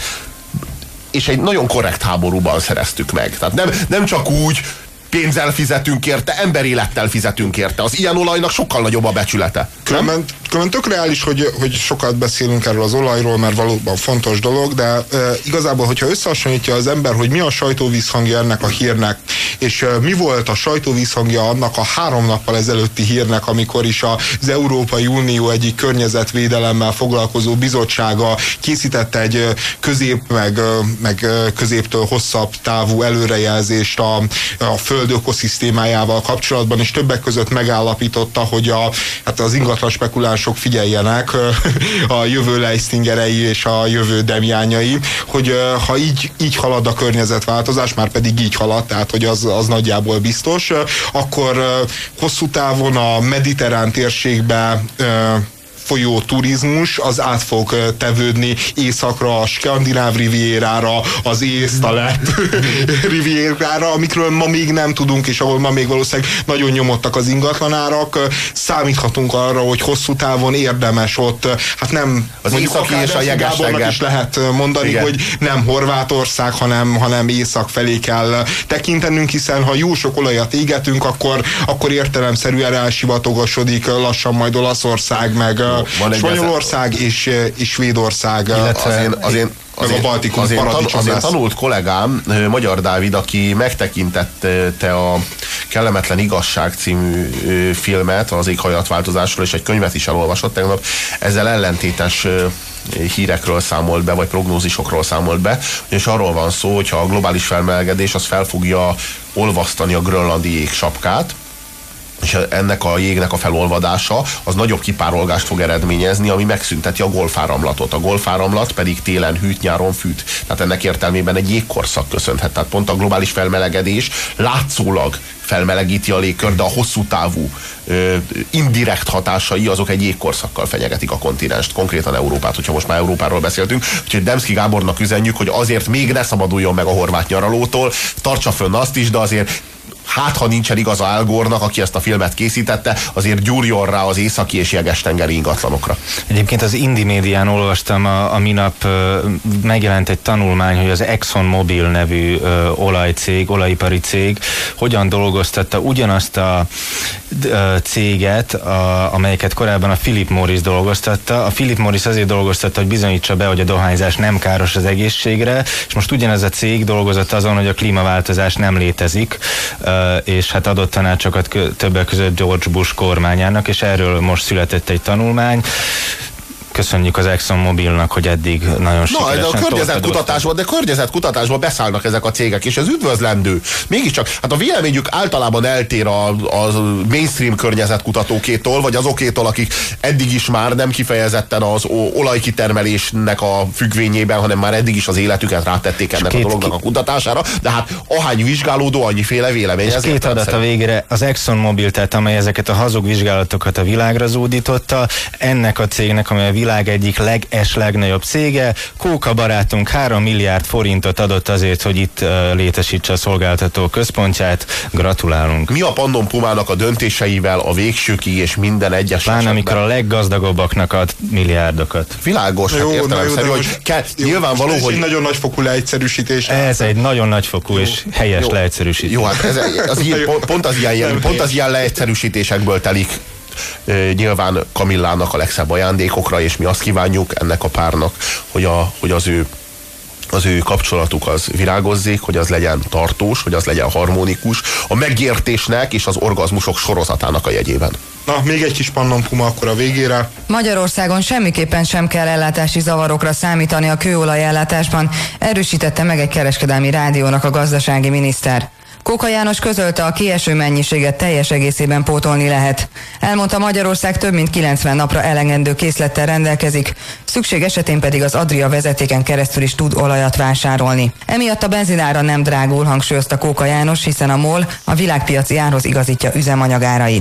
Speaker 3: és egy nagyon korrekt háborúban szereztük meg. Tehát nem, nem csak úgy pénzzel fizetünk érte, emberélettel fizetünk érte. Az ilyen olajnak sokkal nagyobb a becsülete.
Speaker 2: Különben, különben tök reális, hogy, hogy sokat beszélünk erről az olajról, mert valóban fontos dolog, de e, igazából, hogyha összehasonlítja az ember, hogy mi a sajtóvízhangja ennek a hírnek, és e, mi volt a sajtóvízhangja annak a három nappal ezelőtti hírnek, amikor is az Európai Unió egyik környezetvédelemmel foglalkozó bizottsága készítette egy közép, meg, meg középtől hosszabb távú előrejelzést a, a föld ökoszisztémájával kapcsolatban, és többek között megállapította, hogy a, hát az ingatlan spekulánsok figyeljenek, a jövő Leistingerei és a jövő Demjányai, hogy ha így, így halad a környezetváltozás, már pedig így halad, tehát hogy az, az nagyjából biztos, akkor hosszú távon a mediterrán térségbe folyó turizmus az át fog tevődni északra, a skandináv rivierára, az észt, a lett rivierára, amikről ma még nem tudunk, és ahol ma még valószínűleg nagyon nyomottak az ingatlanárak. Számíthatunk arra, hogy hosszú távon érdemes ott, hát nem
Speaker 3: az északi és a jeges tenger
Speaker 2: is lehet mondani, igen, hogy nem Horvátország, hanem, hanem észak felé kell tekintenünk, hiszen ha jó sok olajat égetünk, akkor, akkor értelemszerűen elsivatogosodik lassan majd Olaszország, meg Spanyolország és, és Svédország,
Speaker 3: illetve az én, az én, az én, a Baltikum az én, az én tanult kollégám, Magyar Dávid, aki megtekintette a Kellemetlen Igazság című filmet az éghajlatváltozásról, és egy könyvet is elolvasott tegnap, ezzel ellentétes hírekről számolt be, vagy prognózisokról számolt be, és arról van szó, hogyha a globális felmelegedés az fel fogja olvasztani a grönlandi jégsapkát, és ennek a jégnek a felolvadása az nagyobb kipárolgást fog eredményezni, ami megszünteti a golfáramlatot. A golfáramlat pedig télen hűt, nyáron fűt. Tehát ennek értelmében egy jégkorszak köszönhet. Tehát pont a globális felmelegedés látszólag felmelegíti a légkört, de a hosszú távú ö, indirekt hatásai azok egy jégkorszakkal fenyegetik a kontinenst, konkrétan Európát, hogyha most már Európáról beszéltünk. Úgyhogy Demszky Gábornak üzenjük, hogy azért még ne szabaduljon meg a horvát nyaralótól, tartsa fönn azt is, de azért hát, ha nincsen igaza Al Gore-nak, aki ezt a filmet készítette, azért gyúrjon rá az északi és jeges-tengeri ingatlanokra.
Speaker 4: Egyébként az Indi médián olvastam a, a minap, megjelent egy tanulmány, hogy az Exxon Mobil nevű ö, olajcég, olajipari cég hogyan dolgoztatta ugyanazt a ö, céget, a, amelyeket korábban a Philip Morris dolgoztatta. A Philip Morris azért dolgoztatta, hogy bizonyítsa be, hogy a dohányzás nem káros az egészségre, és most ugyanez a cég dolgozott azon, hogy a klímaváltozás nem létezik, és hát adott tanácsokat többek között George Bush kormányának, és erről most született egy tanulmány. Köszönjük az Exxon Mobilnak, hogy eddig nagyon sikeresen.
Speaker 3: Na, de a környezetkutatásban, de környezetkutatásban beszállnak ezek a cégek, és ez üdvözlendő. Mégiscsak, hát a véleményük általában eltér a, a mainstream környezetkutatókétól, vagy azokétól, akik eddig is már nem kifejezetten az olajkitermelésnek a függvényében, hanem már eddig is az életüket rátették ennek két, a dolognak a kutatására, de hát ahány vizsgálódó, annyiféle vélemény.
Speaker 4: És két adat a végére, az Exxon Mobil, tehát amely ezeket a hazug vizsgálatokat a világra zúdította, ennek a cégnek, amely a világ egyik leges legnagyobb cége, Kóka barátunk három milliárd forintot adott azért, hogy itt uh, létesítse a szolgáltató központját. Gratulálunk.
Speaker 3: Mi a Pannon Pumának a döntéseivel a végsőkig és minden egyes
Speaker 4: Pláne amikor a leggazdagabbaknak ad milliárdokat.
Speaker 3: Világos, hát értelemszerű, hogy kell, jó, nyilvánvaló, hogy...
Speaker 2: Ez egy nagyon nagyfokú leegyszerűsítés.
Speaker 4: Ez egy nagyon nagyfokú és helyes jó, leegyszerűsítés.
Speaker 3: Jó, hát ez, az ilyen, pont, az ilyen, pont az ilyen leegyszerűsítésekből telik nyilván Kamillának a legszebb ajándékokra, és mi azt kívánjuk ennek a párnak, hogy, a, hogy az ő az ő kapcsolatuk az virágozzék, hogy az legyen tartós, hogy az legyen harmonikus, a megértésnek és az orgazmusok sorozatának a jegyében.
Speaker 2: Na, még egy kis Pannon Puma akkor a végére.
Speaker 6: Magyarországon semmiképpen sem kell ellátási zavarokra számítani a kőolaj ellátásban, erősítette meg egy kereskedelmi rádiónak a gazdasági miniszter. Kóka János közölte, a kieső mennyiséget teljes egészében pótolni lehet. Elmondta, Magyarország több mint kilencven napra elegendő készlettel rendelkezik, szükség esetén pedig az Adria vezetéken keresztül is tud olajat vásárolni. Emiatt a benzinára nem drágul, hangsúlyozta Kóka János, hiszen a MOL a világpiaci árhoz igazítja üzemanyagárait.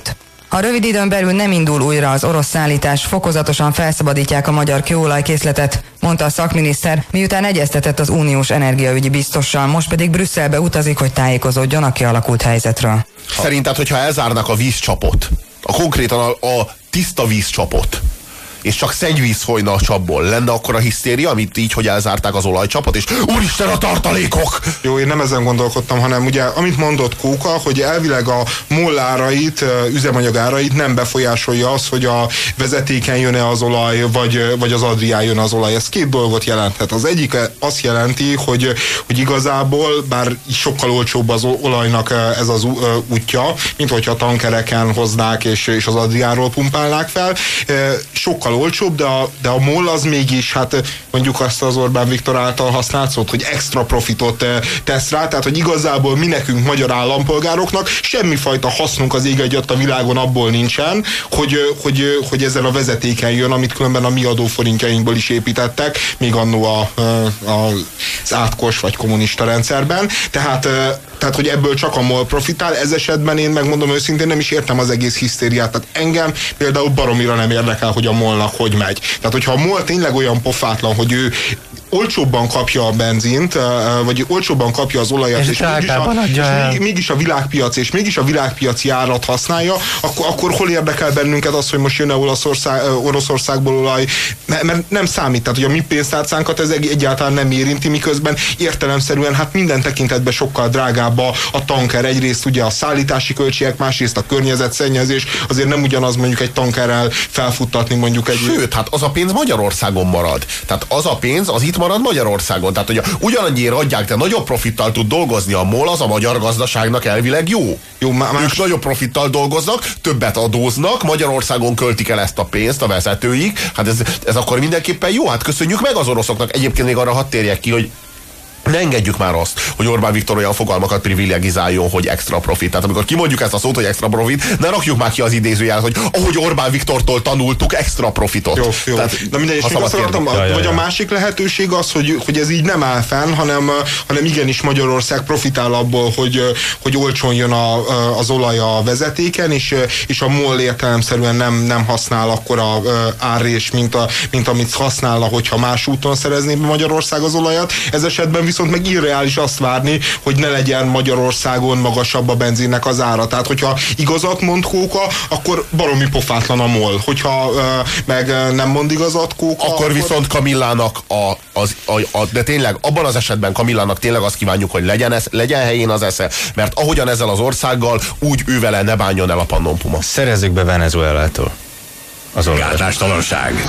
Speaker 6: Ha rövid időn belül nem indul újra az orosz szállítás, fokozatosan felszabadítják a magyar kőolajkészletet, mondta a szakminiszter, miután egyeztetett az uniós energiaügyi biztossal, most pedig Brüsszelbe utazik, hogy tájékozódjon a kialakult helyzetről.
Speaker 3: Szerinted, hogyha elzárnak a vízcsapot, a konkrétan a, a tiszta vízcsapot, és csak szennyvíz folyna a csapból, lenne akkor a hisztéria, amit így, hogy elzárták az olajcsapot, és úristen a tartalékok!
Speaker 2: Jó, én nem ezen gondolkodtam, hanem ugye, amit mondott Kóka, hogy elvileg a mollárait, üzemanyagárait nem befolyásolja az, hogy a vezetéken jön-e az olaj, vagy, vagy az Adrián jön az olaj. Ez két dolgot jelenthet. Az egyik azt jelenti, hogy, hogy igazából, bár sokkal olcsóbb az olajnak ez az útja, mint hogyha tankereken hoznák, és, és az Adriánról pumpálnák fel, sokkal olcsóbb, de a, de a MOL az mégis, hát mondjuk azt az Orbán Viktor által használt szót, hogy extra profitot tesz rá, tehát hogy igazából mi nekünk, magyar állampolgároknak semmifajta hasznunk az ég egyet a világon abból nincsen, hogy, hogy, hogy ezzel a vezetéken jön, amit különben a mi adóforintjainkból is építettek, még annó a, a, az átkos vagy kommunista rendszerben. Tehát Tehát, hogy ebből csak a MOL profitál, ez esetben én megmondom őszintén, nem is értem az egész hisztériát. Tehát engem például baromira nem érdekel, hogy a MOL-nak hogy megy. Tehát, hogyha a MOL tényleg olyan pofátlan, hogy ő olcsóbban kapja a benzint, vagy olcsóbban kapja az olajat, és, és, mégis a, és még, mégis a világpiac, és mégis a világpiaci árat használja, akkor, akkor hol érdekel bennünket az, hogy most jön-e Olaszország, Oroszországból olaj, mert nem számít, tehát hogy a mi pénztárcánkat ez egyáltalán nem érinti, miközben értelemszerűen hát minden tekintetben sokkal drágább a, a tanker. Egyrészt ugye a szállítási költségek, másrészt a környezetszennyezés, azért nem ugyanaz mondjuk egy tankerrel felfuttatni mondjuk egy...
Speaker 3: Sőt, hát az a pénz Magyarországon marad. Tehát az a pénz, az itt marad Magyarországon. Tehát, hogy ugyanannyiért adják, de nagyobb profittal tud dolgozni a MOL, az a magyar gazdaságnak elvileg jó. jó más... Ők nagyobb profittal dolgoznak, többet adóznak, Magyarországon költik el ezt a pénzt a vezetőik. Hát ez, ez akkor mindenképpen jó. Hát köszönjük meg az oroszoknak. Egyébként még arra hadd térjek ki, hogy ne engedjük már azt, hogy Orbán Viktor olyan fogalmakat privilegizáljon, hogy extra profit. Tehát amikor kimondjuk ezt a szót, hogy extra profit, ne rakjuk már ki az idézőjel, hogy ahogy Orbán Viktortól tanultuk, extra profitot.
Speaker 2: Jó, jó. Tehát, de mindegy, és azt akartam, ja, ja, vagy ja. A másik lehetőség az, hogy, hogy ez így nem áll fenn, hanem, hanem igenis Magyarország profitál abból, hogy, hogy olcsón jön a, az olaj a vezetéken, és, és a MOL értelemszerűen nem, nem használ akkora árrés, mint, a, mint amit használna, hogyha más úton szerezné be Magyarország az olajat. Ez esetben viszont meg irreális azt várni, hogy ne legyen Magyarországon magasabb a benzinnek az ára. Tehát, hogyha igazat mond Kóka, akkor baromi pofátlan a MOL. Hogyha uh, meg nem mond igazat Kóka,
Speaker 3: akkor, akkor... viszont Kamillának a, az, a, a, de tényleg abban az esetben Kamillának tényleg azt kívánjuk, hogy legyen, ez, legyen helyén az esze, mert ahogyan ezzel az országgal, úgy ő vele ne bánjon el a Pannonpuma.
Speaker 4: Szerezzük be Venezuelától az olajat.
Speaker 1: Gátlástalanság.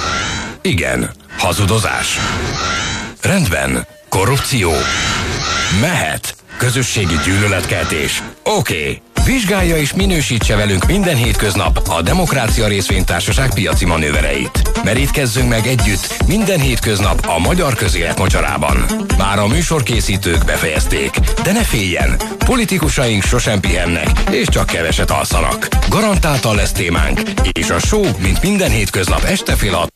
Speaker 1: Igen. Hazudozás. Rendben. Korrupció. Mehet. Közösségi gyűlöletkeltés. Oké. Okay. Vizsgálja és minősítse velünk minden hétköznap a Demokrácia Részvénytársaság piaci manővereit. Merítkezzünk meg együtt minden hétköznap a magyar közélet mocsarában. Már a műsorkészítők befejezték, de ne féljen, politikusaink sosem pihennek, és csak keveset alszanak. Garantáltan lesz témánk, és a show, mint minden hétköznap este fél hat